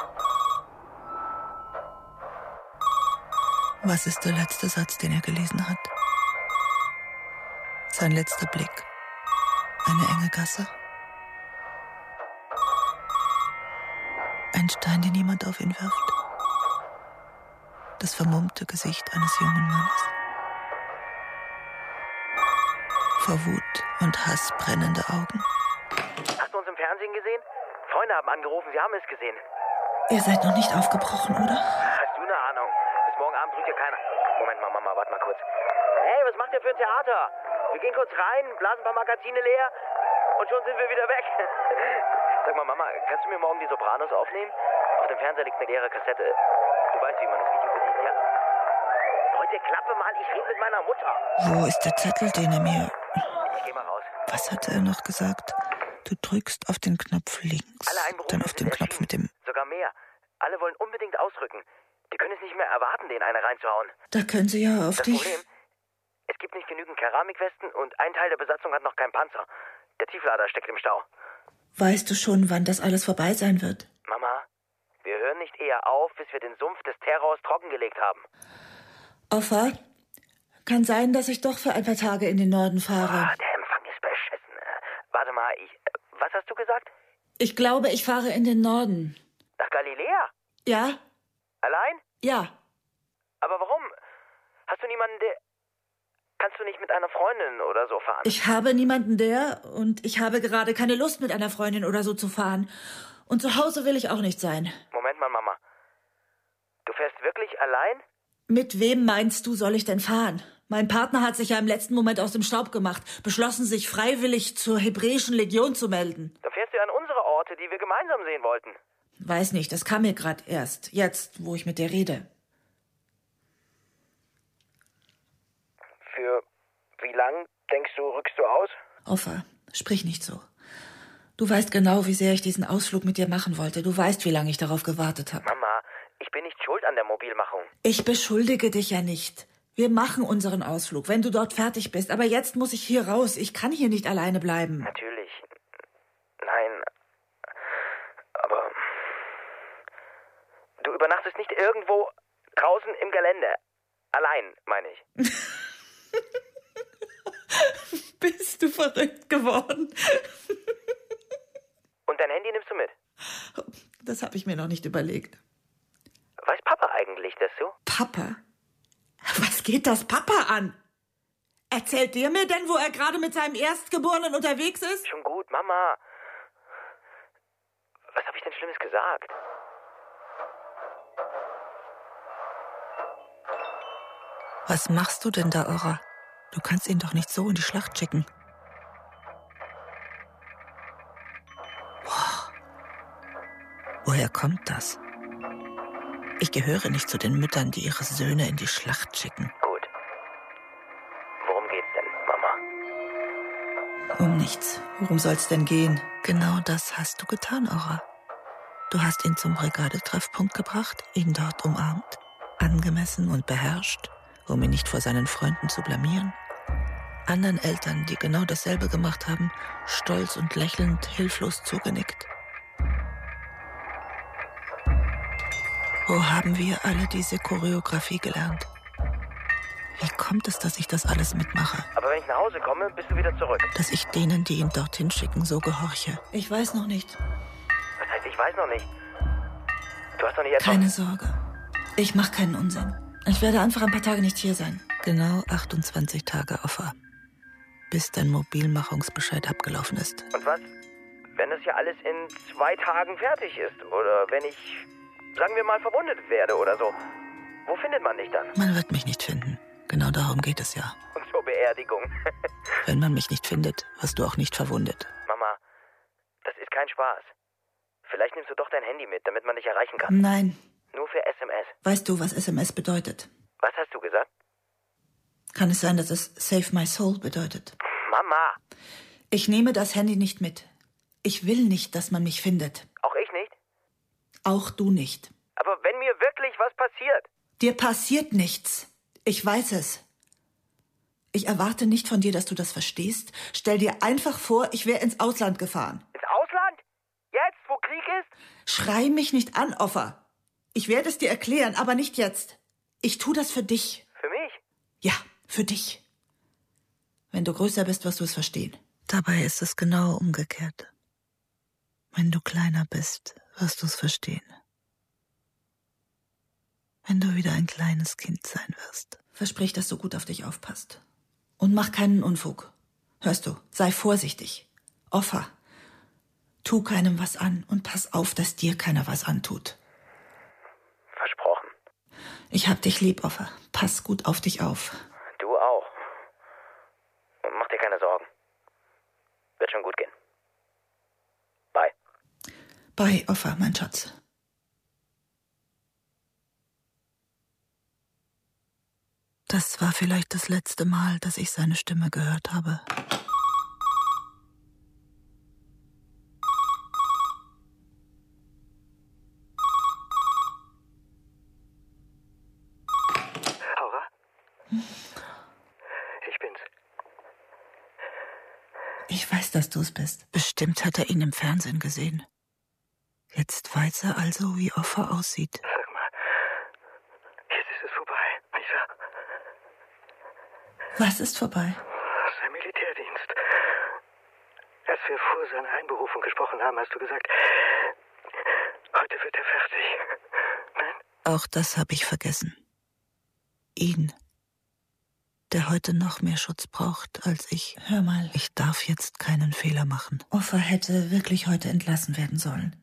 Was ist der letzte Satz, den er gelesen hat? Sein letzter Blick. Eine enge Gasse. Ein Stein, den niemand auf ihn wirft. Das vermummte Gesicht eines jungen Mannes. Vor Wut und Hass brennende Augen. Hast du uns im Fernsehen gesehen? Freunde haben angerufen, sie haben es gesehen. Ihr seid noch nicht aufgebrochen, oder? Hast du eine Ahnung? Bis morgen Abend drückt ja keiner. Moment mal, Mama, warte mal kurz. Hey, was macht ihr für ein Theater? Wir gehen kurz rein, blasen ein paar Magazine leer und schon sind wir wieder weg. Sag mal, Mama, kannst du mir morgen die Sopranos aufnehmen? Auf dem Fernseher liegt eine leere Kassette. Du weißt, wie man das Video bedient, ja? Leute, Klappe mal, ich rede mit meiner Mutter. Wo ist der Zettel, den er mir... Ich geh mal raus. Was hatte er noch gesagt? Du drückst auf den Knopf links, dann auf den Knopf mit dem... Sogar mehr. Alle wollen unbedingt ausrücken. Die können es nicht mehr erwarten, den eine reinzuhauen. Da können sie ja auf dich... Das Problem, es gibt nicht genügend Keramikwesten und ein Teil der Besatzung hat noch keinen Panzer. Der Tieflader steckt im Stau. Weißt du schon, wann das alles vorbei sein wird? Mama, wir hören nicht eher auf, bis wir den Sumpf des Terrors trockengelegt haben. Offa, kann sein, dass ich doch für ein paar Tage in den Norden fahre. Oh, der Empfang ist beschissen. Warte mal, was hast du gesagt? Ich glaube, ich fahre in den Norden. Nach Galiläa? Ja? Allein? Ja. Aber warum? Hast du niemanden, der... Kannst du nicht mit einer Freundin oder so fahren? Ich habe niemanden, der... Und ich habe gerade keine Lust, mit einer Freundin oder so zu fahren. Und zu Hause will ich auch nicht sein. Moment mal, Mama. Du fährst wirklich allein? Mit wem meinst du, soll ich denn fahren? Mein Partner hat sich ja im letzten Moment aus dem Staub gemacht, beschlossen, sich freiwillig zur Hebräischen Legion zu melden. Dann fährst du an unsere Orte, die wir gemeinsam sehen wollten. Weiß nicht, das kam mir gerade erst. Jetzt, wo ich mit dir rede. Für wie lang, denkst du, rückst du aus? Offa, sprich nicht so. Du weißt genau, wie sehr ich diesen Ausflug mit dir machen wollte. Du weißt, wie lange ich darauf gewartet habe. Mama, ich bin nicht schuld an der Mobilmachung. Ich beschuldige dich ja nicht. Wir machen unseren Ausflug, wenn du dort fertig bist. Aber jetzt muss ich hier raus. Ich kann hier nicht alleine bleiben. Natürlich. Nein. Aber... Du übernachtest nicht irgendwo draußen im Gelände. Allein, meine ich. Bist du verrückt geworden? Und dein Handy nimmst du mit? Das habe ich mir noch nicht überlegt. Weiß Papa eigentlich das so? Papa? Was geht das Papa an? Erzählt der mir denn, wo er gerade mit seinem Erstgeborenen unterwegs ist? Schon gut, Mama. Was habe ich denn Schlimmes gesagt? Was machst du denn da, Ora? Du kannst ihn doch nicht so in die Schlacht schicken. Wow. Woher kommt das? Ich gehöre nicht zu den Müttern, die ihre Söhne in die Schlacht schicken. Gut. Worum geht's denn, Mama? Um nichts. Worum soll's denn gehen? Genau das hast du getan, Ora. Du hast ihn zum Brigadetreffpunkt gebracht, ihn dort umarmt, angemessen und beherrscht, um ihn nicht vor seinen Freunden zu blamieren. Anderen Eltern, die genau dasselbe gemacht haben, stolz und lächelnd, hilflos zugenickt. Wo haben wir alle diese Choreografie gelernt? Wie kommt es, dass ich das alles mitmache? Aber wenn ich nach Hause komme, bist du wieder zurück. Dass ich denen, die ihn dorthin schicken, so gehorche? Ich weiß noch nicht. Was heißt, ich weiß noch nicht? Du hast doch nicht etwa... Keine Sorge. Ich mache keinen Unsinn. Ich werde einfach ein paar Tage nicht hier sein. Genau 28 Tage, Offa. Bis dein Mobilmachungsbescheid abgelaufen ist. Und was, wenn das hier alles in 2 Tagen fertig ist? Oder wenn ich, sagen wir mal, verwundet werde oder so? Wo findet man dich dann? Man wird mich nicht finden. Genau darum geht es ja. Und zur Beerdigung. Wenn man mich nicht findet, wirst du auch nicht verwundet. Mama, das ist kein Spaß. Vielleicht nimmst du doch dein Handy mit, damit man dich erreichen kann. Nein. Nur für SMS. Weißt du, was SMS bedeutet? Was hast du gesagt? Kann es sein, dass es Save My Soul bedeutet? Mama! Ich nehme das Handy nicht mit. Ich will nicht, dass man mich findet. Auch ich nicht? Auch du nicht. Aber wenn mir wirklich was passiert? Dir passiert nichts. Ich weiß es. Ich erwarte nicht von dir, dass du das verstehst. Stell dir einfach vor, ich wäre ins Ausland gefahren. Ins Ausland? Jetzt, wo Krieg ist? Schrei mich nicht an, Offa. Ich werde es dir erklären, aber nicht jetzt. Ich tue das für dich. Für mich? Ja, für dich. Wenn du größer bist, wirst du es verstehen. Dabei ist es genau umgekehrt. Wenn du kleiner bist, wirst du es verstehen. Wenn du wieder ein kleines Kind sein wirst. Versprich, dass du gut auf dich aufpasst. Und mach keinen Unfug. Hörst du, sei vorsichtig. Offa, tu keinem was an und pass auf, dass dir keiner was antut. Versprochen. Ich hab dich lieb, Offa. Pass gut auf dich auf. Du auch. Und mach dir keine Sorgen. Wird schon gut gehen. Bye. Bye, Offa, mein Schatz. Das war vielleicht das letzte Mal, dass ich seine Stimme gehört habe. Aura? Ich bin's. Ich weiß, dass du es bist. Bestimmt hat er ihn im Fernsehen gesehen. Jetzt weiß er also, wie Offa aussieht. Sag mal, jetzt ist es vorbei, nicht wahr? Was ist vorbei? Sein Militärdienst. Als wir vor seiner Einberufung gesprochen haben, hast du gesagt, heute wird er fertig. Nein? Auch das habe ich vergessen. Ihn, der heute noch mehr Schutz braucht als ich. Hör mal. Ich darf jetzt keinen Fehler machen. Offa hätte wirklich heute entlassen werden sollen.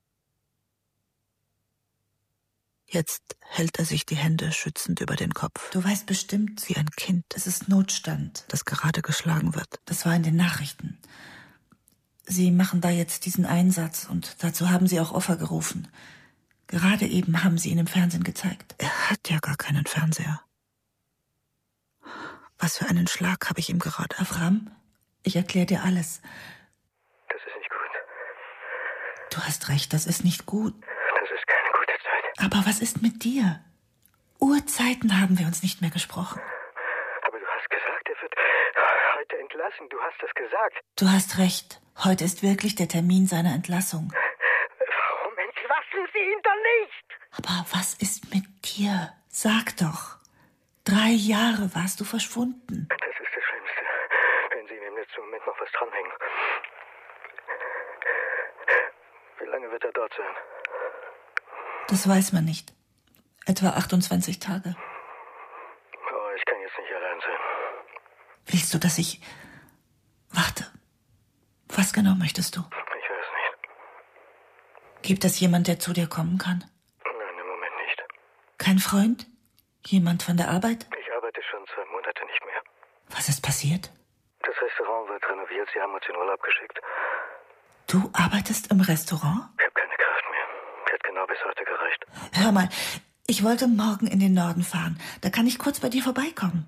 Jetzt hält er sich die Hände schützend über den Kopf. Du weißt bestimmt, wie ein Kind. Es ist Notstand. Das gerade geschlagen wird. Das war in den Nachrichten. Sie machen da jetzt diesen Einsatz und dazu haben sie auch Offa gerufen. Gerade eben haben sie ihn im Fernsehen gezeigt. Er hat ja gar keinen Fernseher. Was für einen Schlag habe ich ihm gerade. Avram, ich erkläre dir alles. Das ist nicht gut. Du hast recht, das ist nicht gut. Das ist keine gute Zeit. Aber was ist mit dir? Urzeiten haben wir uns nicht mehr gesprochen. Aber du hast gesagt, er wird heute entlassen. Du hast es gesagt. Du hast recht. Heute ist wirklich der Termin seiner Entlassung. Warum entlassen Sie ihn dann nicht? Aber was ist mit dir? Sag doch. 3 Jahre warst du verschwunden. Das ist das Schlimmste, wenn Sie ihm im letzten Moment noch was dranhängen. Wie lange wird er dort sein? Das weiß man nicht. Etwa 28 Tage. Oh, ich kann jetzt nicht allein sein. Willst du, dass ich... Warte. Was genau möchtest du? Ich weiß nicht. Gibt es jemand, der zu dir kommen kann? Nein, im Moment nicht. Kein Freund? Jemand von der Arbeit? Ich arbeite schon 2 Monate nicht mehr. Was ist passiert? Das Restaurant wird renoviert. Sie haben uns in Urlaub geschickt. Du arbeitest im Restaurant? Ich habe keine Kraft mehr. Die hat genau bis heute gereicht. Hör mal, ich wollte morgen in den Norden fahren. Da kann ich kurz bei dir vorbeikommen.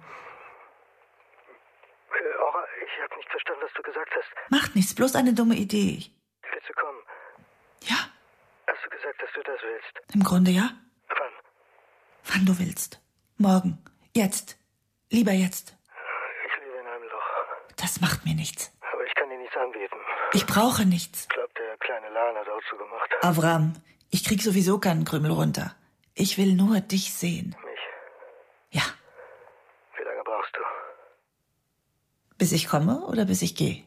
Aura, ich habe nicht verstanden, was du gesagt hast. Macht nichts, bloß eine dumme Idee. Willst du kommen? Ja. Hast du gesagt, dass du das willst? Im Grunde ja. Wann? Wann du willst. Morgen. Jetzt. Lieber jetzt. Ich lebe in einem Loch. Das macht mir nichts. Aber ich kann dir nichts anbieten. Ich brauche nichts. Ich glaube, der kleine Laden hat auch zugemacht. Avram, ich krieg sowieso keinen Krümel runter. Ich will nur dich sehen. Mich? Ja. Wie lange brauchst du? Bis ich komme oder bis ich gehe?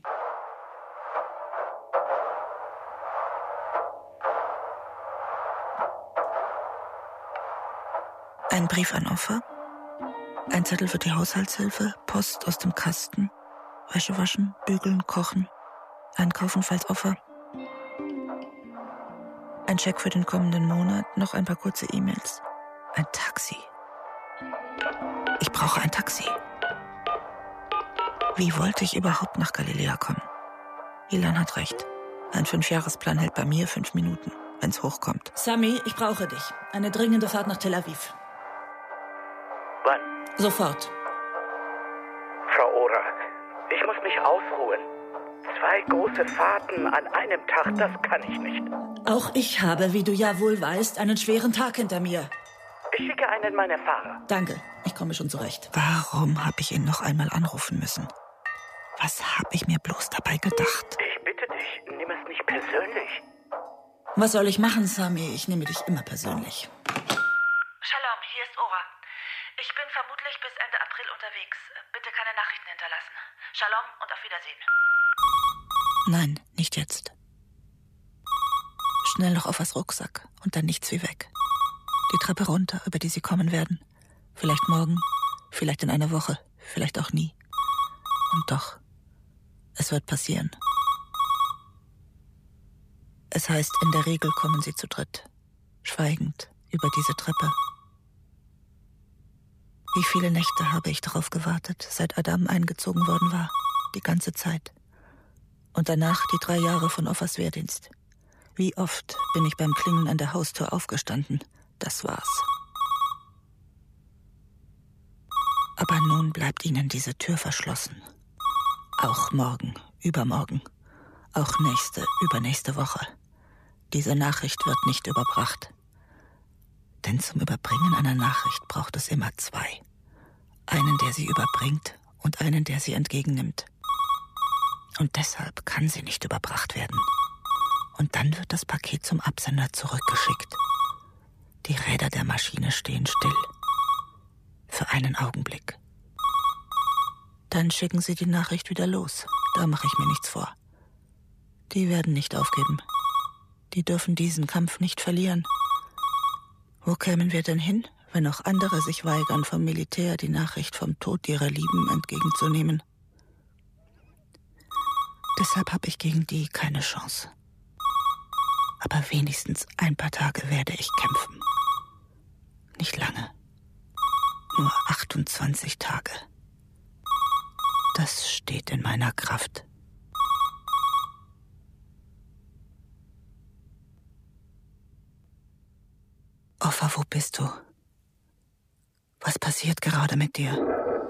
Ein Brief an Offa, ein Zettel für die Haushaltshilfe, Post aus dem Kasten, Wäsche waschen, bügeln, kochen, einkaufen falls Offa, ein Scheck für den kommenden Monat, noch ein paar kurze E-Mails, ein Taxi. Ich brauche ein Taxi. Wie wollte ich überhaupt nach Galiläa kommen? Ilan hat recht. Ein 5-Jahresplan hält bei mir 5 Minuten, wenn's hochkommt. Sami, ich brauche dich. Eine dringende Fahrt nach Tel Aviv. Wann? Sofort. Frau Ora, ich muss mich ausruhen. 2 große Fahrten an einem Tag, das kann ich nicht. Auch ich habe, wie du ja wohl weißt, einen schweren Tag hinter mir. Ich schicke einen meiner Fahrer. Danke, ich komme schon zurecht. Warum habe ich ihn noch einmal anrufen müssen? Was habe ich mir bloß dabei gedacht? Ich bitte dich, nimm es nicht persönlich. Was soll ich machen, Sami? Ich nehme dich immer persönlich. Shalom, hier ist Ora. Ich bin vermutlich bis Ende April unterwegs. Bitte keine Nachrichten hinterlassen. Shalom und auf Wiedersehen. Nein, nicht jetzt. Schnell noch auf was Rucksack und dann nichts wie weg. Die Treppe runter, über die sie kommen werden. Vielleicht morgen, vielleicht in einer Woche, vielleicht auch nie. Und doch, es wird passieren. Es heißt, in der Regel kommen sie zu dritt, schweigend über diese Treppe. Wie viele Nächte habe ich darauf gewartet, seit Adam eingezogen worden war, die ganze Zeit. Und danach die 3 Jahre von Offers Wehrdienst. Wie oft bin ich beim Klingeln an der Haustür aufgestanden, das war's. Aber nun bleibt ihnen diese Tür verschlossen. Auch morgen, übermorgen, auch nächste, übernächste Woche. Diese Nachricht wird nicht überbracht. Denn zum Überbringen einer Nachricht braucht es immer 2. Einen, der sie überbringt und einen, der sie entgegennimmt. Und deshalb kann sie nicht überbracht werden. Und dann wird das Paket zum Absender zurückgeschickt. Die Räder der Maschine stehen still. Für einen Augenblick. Dann schicken sie die Nachricht wieder los. Da mache ich mir nichts vor. Die werden nicht aufgeben. Die dürfen diesen Kampf nicht verlieren. Wo kämen wir denn hin, wenn auch andere sich weigern, vom Militär die Nachricht vom Tod ihrer Lieben entgegenzunehmen? Deshalb habe ich gegen die keine Chance. Aber wenigstens ein paar Tage werde ich kämpfen. Nicht lange. Nur 28 Tage. Das steht in meiner Kraft. Offa, wo bist du? Was passiert gerade mit dir?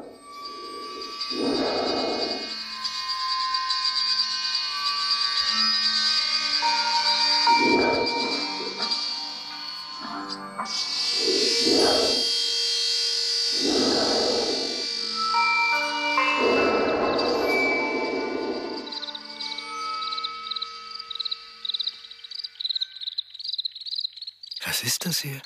Was ist das hier?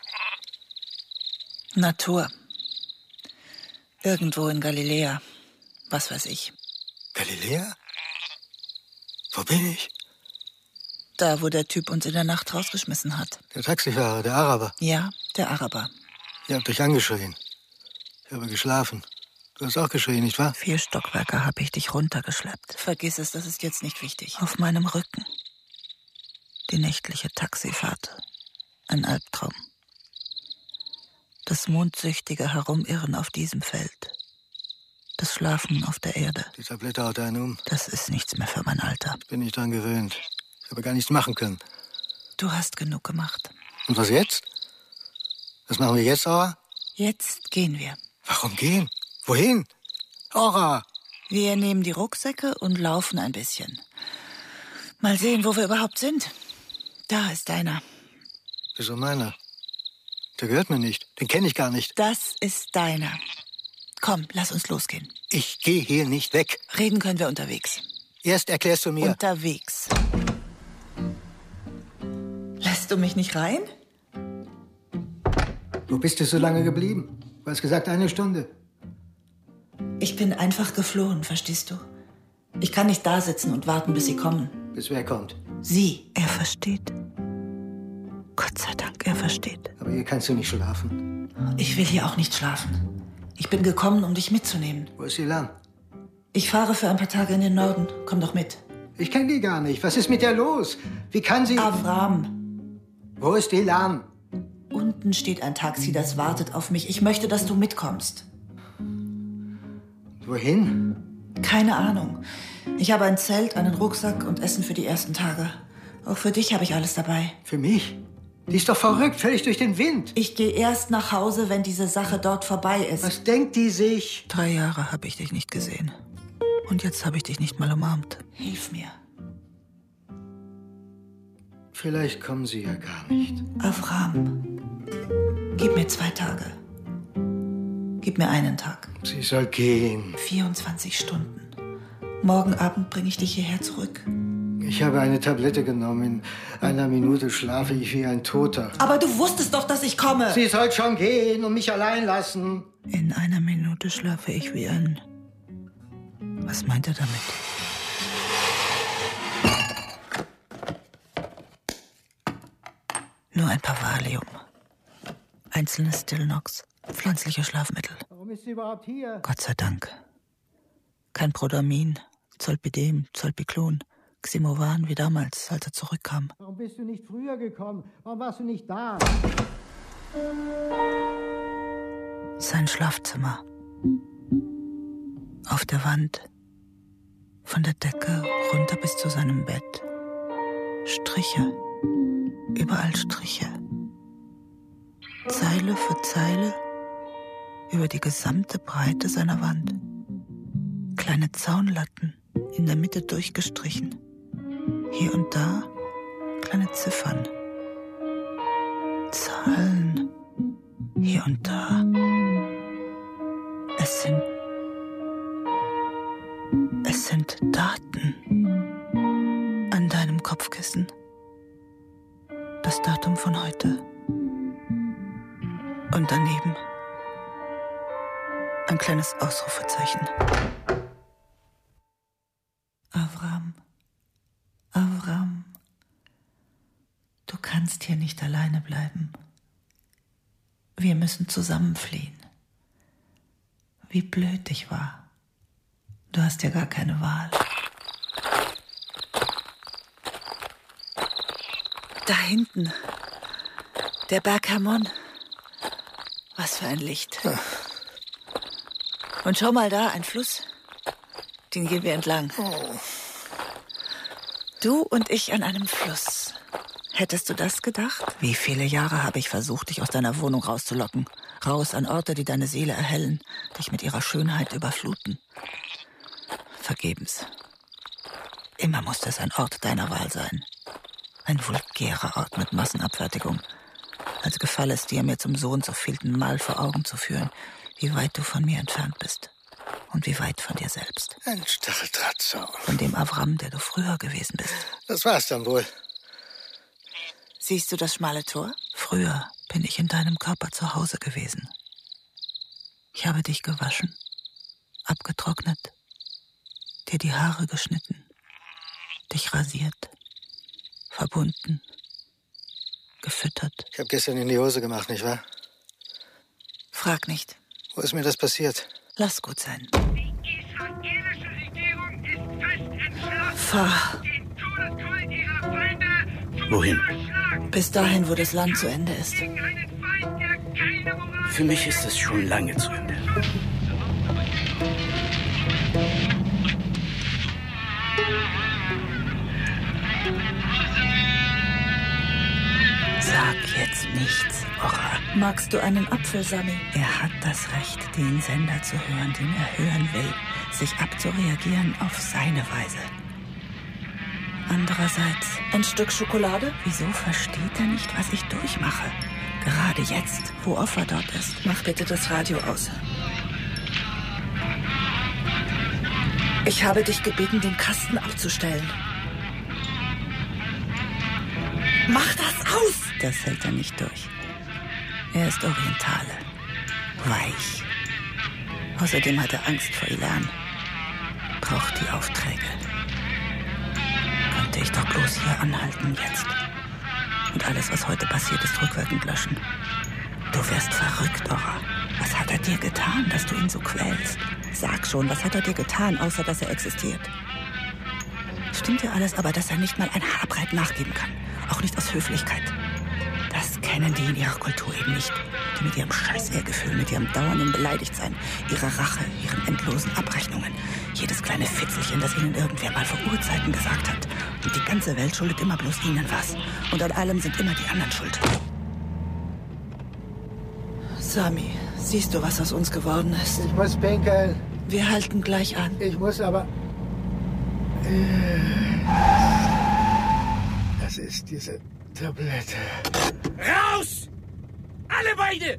Natur. Irgendwo in Galiläa. Was weiß ich. Galiläa? Wo bin ich? Da, wo der Typ uns in der Nacht rausgeschmissen hat. Der Taxifahrer, der Araber. Ja, der Araber. Ihr habt euch angeschrien. Ich habe geschlafen. Du hast auch geschrien, nicht wahr? 4 Stockwerke habe ich dich runtergeschleppt. Vergiss es, das ist jetzt nicht wichtig. Auf meinem Rücken. Die nächtliche Taxifahrt. Ein Albtraum. Das mondsüchtige Herumirren auf diesem Feld. Das Schlafen auf der Erde. Die Tablette haut einen um. Das ist nichts mehr für mein Alter. Ich bin nicht dran gewöhnt. Ich habe gar nichts machen können. Du hast genug gemacht. Und was jetzt? Was machen wir jetzt, Ora? Jetzt gehen wir. Warum gehen? Wohin? Ora! Wir nehmen die Rucksäcke und laufen ein bisschen. Mal sehen, wo wir überhaupt sind. Da ist deiner. Wieso meiner? Der gehört mir nicht. Den kenne ich gar nicht. Das ist deiner. Komm, lass uns losgehen. Ich gehe hier nicht weg. Reden können wir unterwegs. Erst erklärst du mir. Unterwegs. Lässt du mich nicht rein? Wo bist du so lange geblieben? Du hast gesagt 1 Stunde. Ich bin einfach geflohen, verstehst du? Ich kann nicht da sitzen und warten, bis sie kommen. Bis wer kommt? Sie. Er versteht. Gott sei Dank, er versteht. Aber hier kannst du nicht schlafen. Ich will hier auch nicht schlafen. Ich bin gekommen, um dich mitzunehmen. Wo ist Ilan? Ich fahre für ein paar Tage in den Norden. Komm doch mit. Ich kenne die gar nicht. Was ist mit der los? Wie kann sie... Avram. Wo ist Ilan? Unten steht ein Taxi, das wartet auf mich. Ich möchte, dass du mitkommst. Wohin? Keine Ahnung. Ich habe ein Zelt, einen Rucksack und Essen für die ersten Tage. Auch für dich habe ich alles dabei. Für mich? Die ist doch verrückt, völlig durch den Wind. Ich gehe erst nach Hause, wenn diese Sache dort vorbei ist. Was denkt die sich? 3 Jahre habe ich dich nicht gesehen. Und jetzt habe ich dich nicht mal umarmt. Hilf mir. Vielleicht kommen sie ja gar nicht. Avram, gib mir 2 Tage. Gib mir einen Tag. Sie soll gehen. 24 Stunden. Morgen Abend bringe ich dich hierher zurück. Ich habe eine Tablette genommen. In einer Minute schlafe ich wie ein Toter. Aber du wusstest doch, dass ich komme. Sie soll schon gehen und mich allein lassen. In einer Minute schlafe ich wie ein... Was meint er damit? Nur ein paar Valium. Einzelne Stilnox. Pflanzliche Schlafmittel. Warum ist sie überhaupt hier? Gott sei Dank. Kein Prodamin, Zolpidem, Zolpiclon, Ximovan wie damals, als er zurückkam. Warum bist du nicht früher gekommen? Warum warst du nicht da? Sein Schlafzimmer. Auf der Wand. Von der Decke runter bis zu seinem Bett. Striche. Überall Striche. Zeile für Zeile über die gesamte Breite seiner Wand. Kleine Zaunlatten in der Mitte durchgestrichen. Hier und da kleine Ziffern. Zahlen. Hier und da. Es sind Daten an deinem Kopfkissen. Das Datum von heute. Und daneben ein kleines Ausrufezeichen. Avram, Avram, du kannst hier nicht alleine bleiben. Wir müssen zusammen fliehen. Wie blöd ich war. Du hast ja gar keine Wahl. Da hinten, der Berg Hermon. Was für ein Licht. Und schau mal da, ein Fluss. Den gehen wir entlang. Du und ich an einem Fluss. Hättest du das gedacht? Wie viele Jahre habe ich versucht, dich aus deiner Wohnung rauszulocken. Raus an Orte, die deine Seele erhellen, dich mit ihrer Schönheit überfluten. Vergebens. Immer musste es ein Ort deiner Wahl sein. Ein vulgärer Ort mit Massenabfertigung. Als gefalle es dir, mir zum Sohn so vielten Mal vor Augen zu führen, wie weit du von mir entfernt bist. Und wie weit von dir selbst. Ein Stacheldrahtzaun. Von dem Avram, der du früher gewesen bist. Das war's dann wohl. Siehst du das schmale Tor? Früher bin ich in deinem Körper zu Hause gewesen. Ich habe dich gewaschen, abgetrocknet, dir die Haare geschnitten, dich rasiert, verbunden, gefüttert. Ich habe gestern in die Hose gemacht, nicht wahr? Frag nicht. Wo ist mir das passiert? Lass gut sein. Die israelische Regierung ist fest entschlossen, Fahr. den Todeskult ihrer Feinde zu Wohin? überschlagen. Bis dahin, wo das Land zu Ende ist. Gegen einen Feind, der keine Moral Für mich ist es schon lange zu Ende. Sag jetzt nichts, Orra. Magst du einen Apfel, Sami? Er hat das Recht, den Sender zu hören, den er hören will, sich abzureagieren auf seine Weise. Andererseits, ein Stück Schokolade? Wieso versteht er nicht, was ich durchmache? Gerade jetzt, wo Offa dort ist. Mach bitte das Radio aus. Ich habe dich gebeten, den Kasten abzustellen. Mach das aus! Das hält er nicht durch. Er ist Orientale. Weich. Außerdem hat er Angst vor Ilan. Braucht die Aufträge. Könnte ich doch bloß hier anhalten jetzt. Und alles, was heute passiert ist, rückwirkend löschen. Du wärst verrückt, Orra. Was hat er dir getan, dass du ihn so quälst? Sag schon, was hat er dir getan, außer dass er existiert? Stimmt ja alles, aber dass er nicht mal ein Haarbreit nachgeben kann. Auch nicht aus Höflichkeit. Das kennen die in ihrer Kultur eben nicht. Die mit ihrem Scheiß-Ehrgefühl, mit ihrem dauernden Beleidigtsein, ihrer Rache, ihren endlosen Abrechnungen. Jedes kleine Fitzelchen, das ihnen irgendwer mal vor Urzeiten gesagt hat. Und die ganze Welt schuldet immer bloß ihnen was. Und an allem sind immer die anderen schuld. Sami, siehst du, was aus uns geworden ist? Ich muss pinkeln. Wir halten gleich an. Ich muss aber... Das ist diese Tablette. Raus! Alle beide!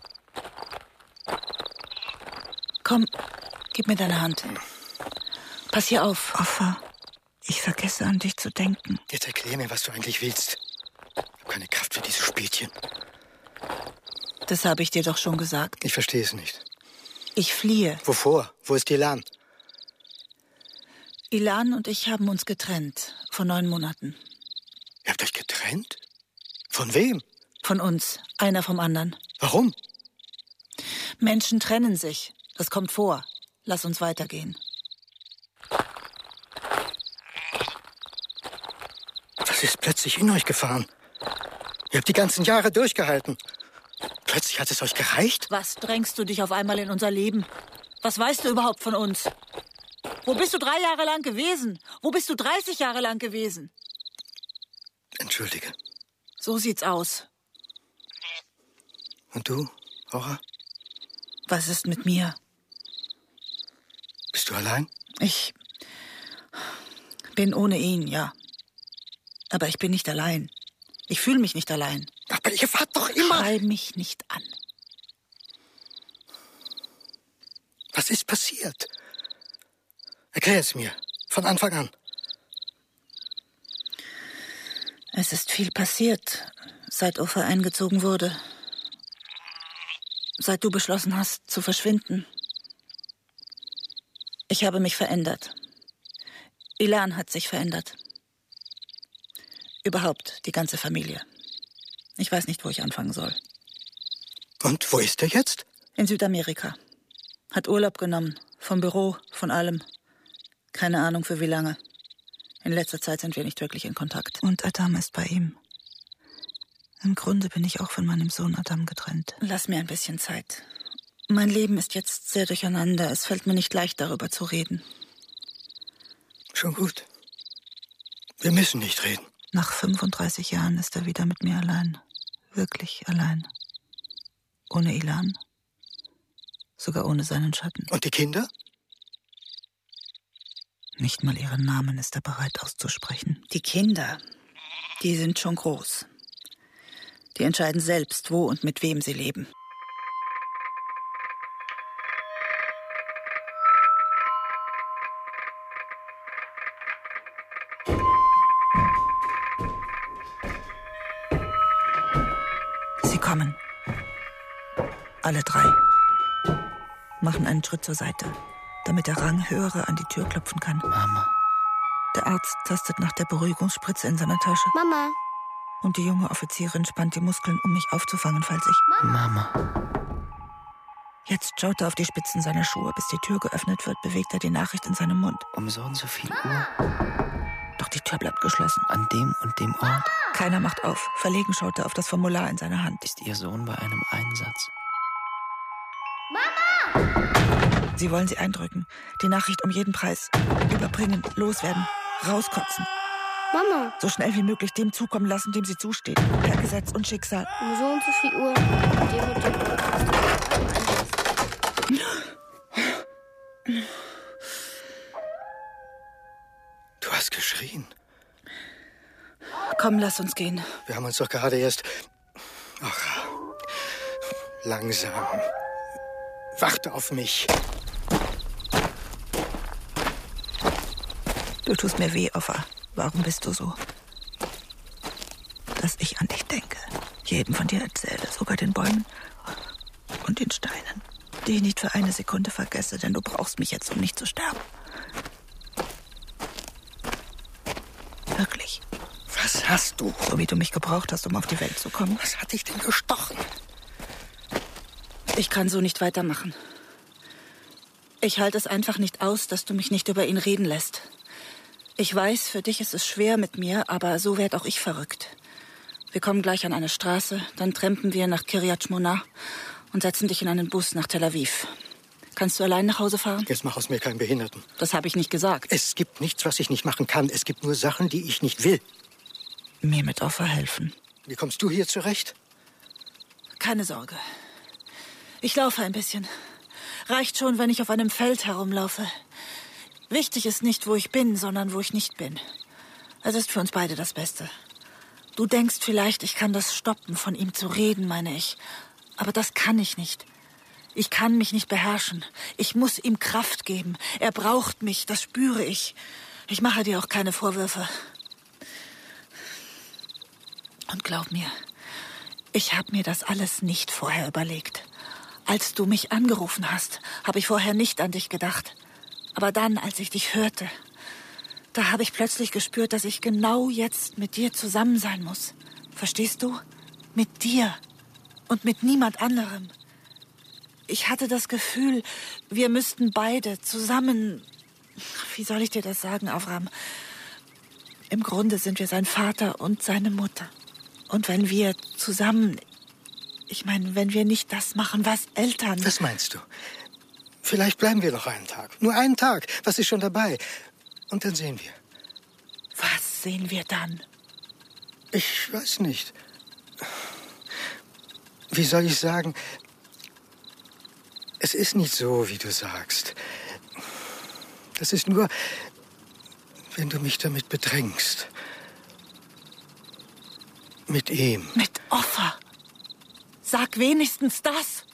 Komm, gib mir deine Hand. Pass hier auf. Offa, ich vergesse an dich zu denken. Jetzt erklär mir, was du eigentlich willst. Ich habe keine Kraft für diese Spielchen. Das habe ich dir doch schon gesagt. Ich verstehe es nicht. Ich fliehe. Wovor? Wo ist Ilan? Ilan und ich haben uns getrennt. Vor 9 Monaten. Ihr habt euch getrennt? Von wem? Von uns. Einer vom anderen. Warum? Menschen trennen sich. Das kommt vor. Lass uns weitergehen. Was ist plötzlich in euch gefahren? Ihr habt die ganzen Jahre durchgehalten. Plötzlich hat es euch gereicht? Was drängst du dich auf einmal in unser Leben? Was weißt du überhaupt von uns? Wo bist du 3 Jahre lang gewesen? Wo bist du 30 Jahre lang gewesen? Entschuldige. So sieht's aus. Und du, Ora? Was ist mit mir? Bist du allein? Ich bin ohne ihn, ja. Aber ich bin nicht allein. Ich fühle mich nicht allein. Aber ihr wart doch immer... Schrei mich nicht an. Was ist passiert? Erklär es mir. Von Anfang an. Es ist viel passiert, seit Offa eingezogen wurde. Seit du beschlossen hast, zu verschwinden. Ich habe mich verändert. Ilan hat sich verändert. Überhaupt, die ganze Familie. Ich weiß nicht, wo ich anfangen soll. Und wo ist er jetzt? In Südamerika. Hat Urlaub genommen. Vom Büro, von allem. Keine Ahnung für wie lange. In letzter Zeit sind wir nicht wirklich in Kontakt. Und Adam ist bei ihm. Im Grunde bin ich auch von meinem Sohn Adam getrennt. Lass mir ein bisschen Zeit. Mein Leben ist jetzt sehr durcheinander. Es fällt mir nicht leicht, darüber zu reden. Schon gut. Wir müssen nicht reden. Nach 35 Jahren ist er wieder mit mir allein. Wirklich allein. Ohne Ilan. Sogar ohne seinen Schatten. Und die Kinder? Nicht mal ihren Namen ist er bereit auszusprechen. Die Kinder, die sind schon groß. Die entscheiden selbst, wo und mit wem sie leben. Sie kommen. Alle 3. Machen einen Schritt zur Seite, damit der Ranghöhere an die Tür klopfen kann. Mama. Der Arzt tastet nach der Beruhigungsspritze in seiner Tasche. Mama. Und die junge Offizierin spannt die Muskeln, um mich aufzufangen, falls ich... Mama. Jetzt schaut er auf die Spitzen seiner Schuhe. Bis die Tür geöffnet wird, bewegt er die Nachricht in seinem Mund. Um so und so viel Uhr. Doch die Tür bleibt geschlossen. An dem und dem Ort. Keiner macht auf. Verlegen schaut er auf das Formular in seiner Hand. Ist Ihr Sohn bei einem Einsatz? Mama! Sie wollen sie eindrücken. Die Nachricht um jeden Preis. Überbringen, loswerden, rauskotzen. Mama! So schnell wie möglich dem zukommen lassen, dem sie zusteht. Per Gesetz und Schicksal. Um so und so viel Uhr. Dem und dem Ort hast du einen Einsatz. Du hast geschrien. Komm, lass uns gehen. Wir haben uns doch gerade erst... Ach, langsam. Warte auf mich. Du tust mir weh, Offa. Warum bist du so? Dass ich an dich denke. Jedem von dir erzähle, sogar den Bäumen und den Steinen, die ich nicht für eine Sekunde vergesse, denn du brauchst mich jetzt, um nicht zu sterben. Wirklich. Was hast du? So wie du mich gebraucht hast, um auf die Welt zu kommen. Was hat dich denn gestochen? Ich kann so nicht weitermachen. Ich halte es einfach nicht aus, dass du mich nicht über ihn reden lässt. Ich weiß, für dich ist es schwer mit mir, aber so werd auch ich verrückt. Wir kommen gleich an eine Straße, dann trampen wir nach Kiryat Shmona und setzen dich in einen Bus nach Tel Aviv. Kannst du allein nach Hause fahren? Jetzt mach aus mir keinen Behinderten. Das habe ich nicht gesagt. Es gibt nichts, was ich nicht machen kann. Es gibt nur Sachen, die ich nicht will. Mir mit Offa helfen. Wie kommst du hier zurecht? Keine Sorge. Ich laufe ein bisschen. Reicht schon, wenn ich auf einem Feld herumlaufe. Wichtig ist nicht, wo ich bin, sondern wo ich nicht bin. Es ist für uns beide das Beste. Du denkst vielleicht, ich kann das stoppen, von ihm zu reden, meine ich. Aber das kann ich nicht. Ich kann mich nicht beherrschen. Ich muss ihm Kraft geben. Er braucht mich, das spüre ich. Ich mache dir auch keine Vorwürfe. Und glaub mir, ich habe mir das alles nicht vorher überlegt. Als du mich angerufen hast, habe ich vorher nicht an dich gedacht. Aber dann, als ich dich hörte, da habe ich plötzlich gespürt, dass ich genau jetzt mit dir zusammen sein muss. Verstehst du? Mit dir und mit niemand anderem. Ich hatte das Gefühl, wir müssten beide zusammen... Wie soll ich dir das sagen, Avram? Im Grunde sind wir sein Vater und seine Mutter. Und wenn wir zusammen... Ich meine, wenn wir nicht das machen, was Eltern... Was meinst du? Vielleicht bleiben wir noch einen Tag. Nur einen Tag. Was ist schon dabei? Und dann sehen wir. Was sehen wir dann? Ich weiß nicht. Wie soll ich sagen? Es ist nicht so, wie du sagst. Das ist nur, wenn du mich damit bedrängst. Mit ihm. Mit Offa. Sag wenigstens das.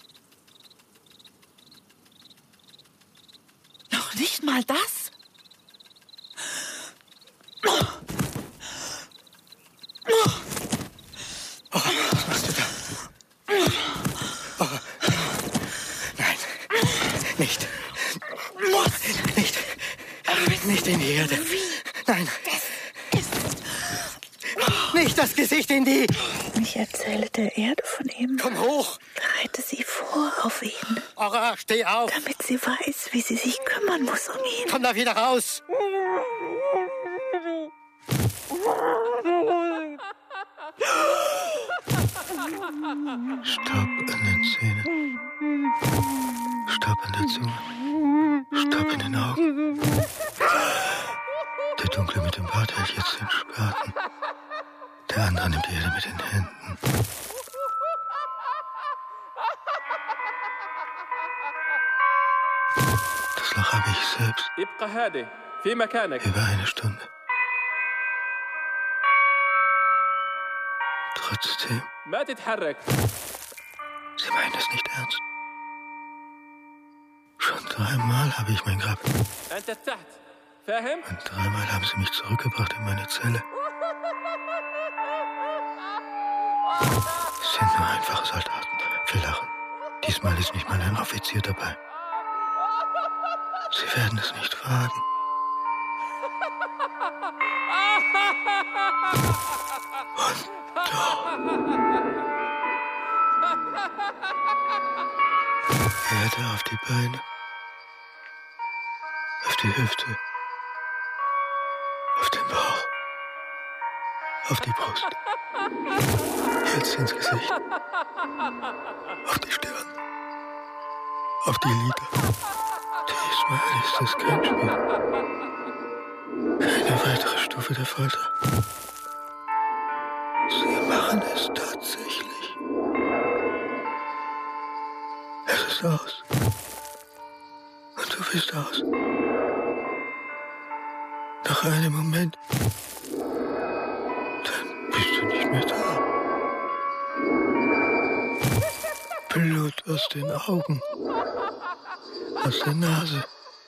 Noch nicht mal das? Oh, was machst du da? Oh. Nein, nicht. Nicht in die Erde. Nein. Nicht das Gesicht in die... Ich erzähle der Erde von ihm. Komm hoch. Bereite sie vor auf ihn. Ora, steh auf. Damit sie weiß, wie sie sich kümmern muss um ihn. Komm da wieder raus. Staub an den Zähnen. Staub an der Zunge. Staub in den Augen. Der Dunkle mit dem Bart hält jetzt den Spaten. Der andere nimmt die Erde mit den Händen. Das Loch habe ich selbst. Über eine Stunde. Trotzdem. Sie meinen es nicht ernst. Schon 3-mal habe ich mein Grab. Und 3-mal haben sie mich zurückgebracht in meine Zelle. Es sind nur einfache Soldaten. Wir lachen. Diesmal ist nicht mal ein Offizier dabei. Sie werden es nicht wagen. Und doch. Erde auf die Beine. Auf die Hüfte. Auf den Bauch. Auf die Brust. Jetzt ins Gesicht. Auf die Stirn. Auf die Lider. Diesmal ist es kein Spiel. Keine weitere Stufe der Folter. Sie machen es tatsächlich. Es ist aus. Und du bist aus. Nach einem Moment. Dann bist du nicht mehr da. Blut aus den Augen. Aus der Nase.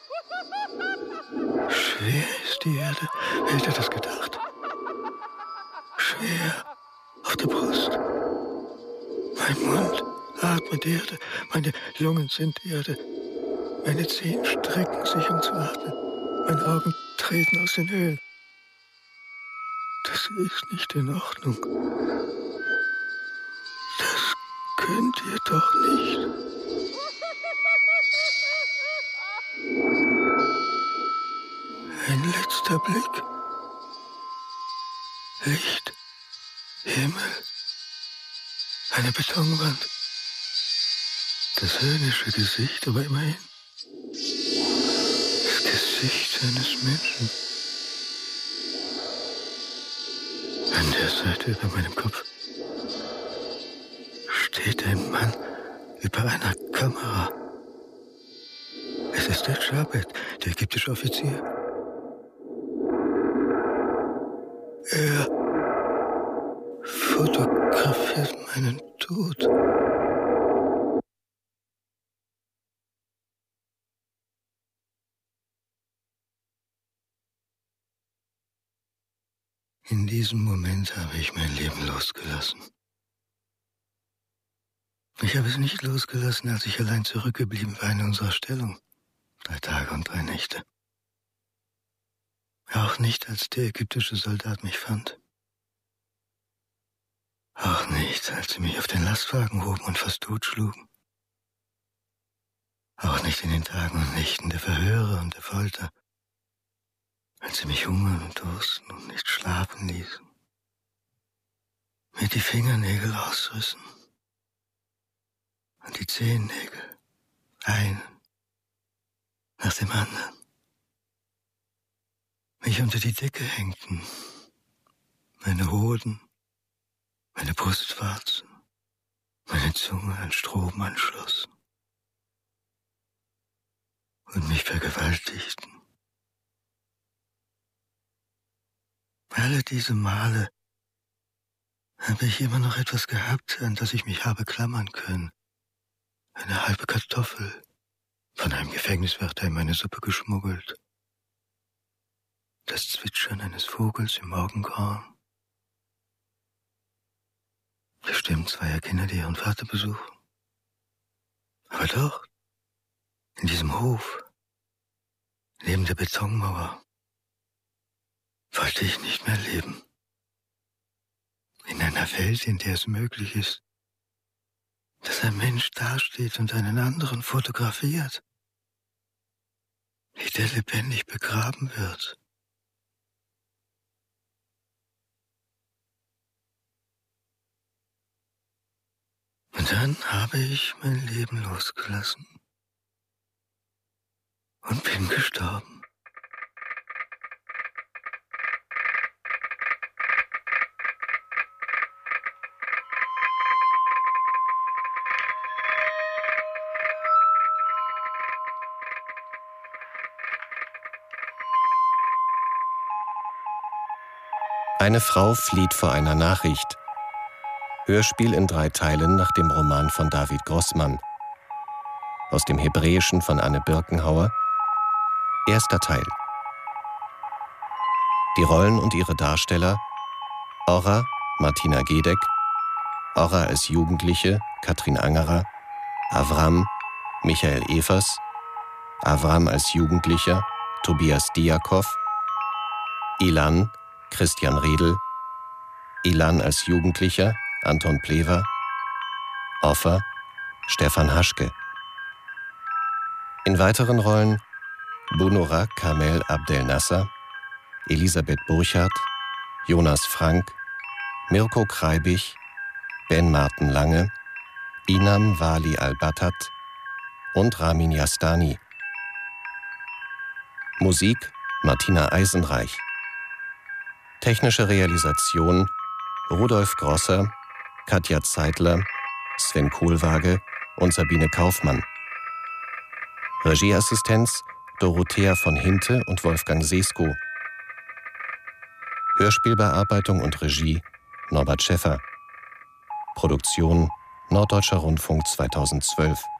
Schwer ist die Erde. Wer hätte das gedacht? Schwer auf der Brust. Mein Mund atmet Erde. Meine Lungen sind Erde. Meine Zehen strecken sich, um zu atmen. Meine Augen treten aus den Höhlen. Das ist nicht in Ordnung. Das könnt ihr doch nicht. Ein letzter Blick. Licht. Himmel. Eine Betonwand. Das höhnische Gesicht, aber immerhin. Das Gesicht eines Menschen. An der Seite über meinem Kopf steht ein Mann über einer Kamera. Es ist der Jabet, der ägyptische Offizier. Er fotografiert meinen Tod. In diesem Moment habe ich mein Leben losgelassen. Ich habe es nicht losgelassen, als ich allein zurückgeblieben war in unserer Stellung. 3 Tage und 3 Nächte. Auch nicht, als der ägyptische Soldat mich fand. Auch nicht, als sie mich auf den Lastwagen hoben und fast totschlugen. Auch nicht in den Tagen und Nächten der Verhöre und der Folter, als sie mich hungern und dursten und nicht schlafen ließen, mir die Fingernägel ausrissen und die Zehennägel, einen nach dem anderen, mich unter die Decke hängten, meine Hoden, meine Brustwarzen, meine Zunge an Strom anschlossen und mich vergewaltigten. Alle diese Male habe ich immer noch etwas gehabt, an das ich mich habe klammern können. Eine halbe Kartoffel, von einem Gefängniswärter in meine Suppe geschmuggelt. Das Zwitschern eines Vogels im Morgengrauen. Die Stimmen zweier Kinder, die ihren Vater besuchen. Aber dort, in diesem Hof, neben der Betonmauer, wollte ich nicht mehr leben. In einer Welt, in der es möglich ist, dass ein Mensch dasteht und einen anderen fotografiert, wie der lebendig begraben wird. Und dann habe ich mein Leben losgelassen und bin gestorben. Eine Frau flieht vor einer Nachricht. Hörspiel in 3 Teilen nach dem Roman von David Grossmann. Aus dem Hebräischen von Anne Birkenhauer. 1. Teil. Die Rollen und ihre Darsteller: Orra, Martina Gedeck; Orra als Jugendliche, Katrin Angerer; Avram, Michael Evers; Avram als Jugendlicher, Tobias Diakow; Ilan, Christian Redl; Ilan als Jugendlicher, Anton Plewer; Offer, Stefan Haschke. In weiteren Rollen: Bunura Kamel Abdel Nasser, Elisabeth Burchardt, Jonas Frank, Mirko Kreibich, Ben Martin Lange, Inam Wali Al-Battat und Ramin Yastani. Musik: Martina Eisenreich. Technische Realisation: Rudolf Grosser, Katja Zeitler, Sven Kohlwaage und Sabine Kaufmann. Regieassistenz: Dorothea von Hinte und Wolfgang Sesko. Hörspielbearbeitung und Regie: Norbert Schäffer. Produktion: Norddeutscher Rundfunk 2012.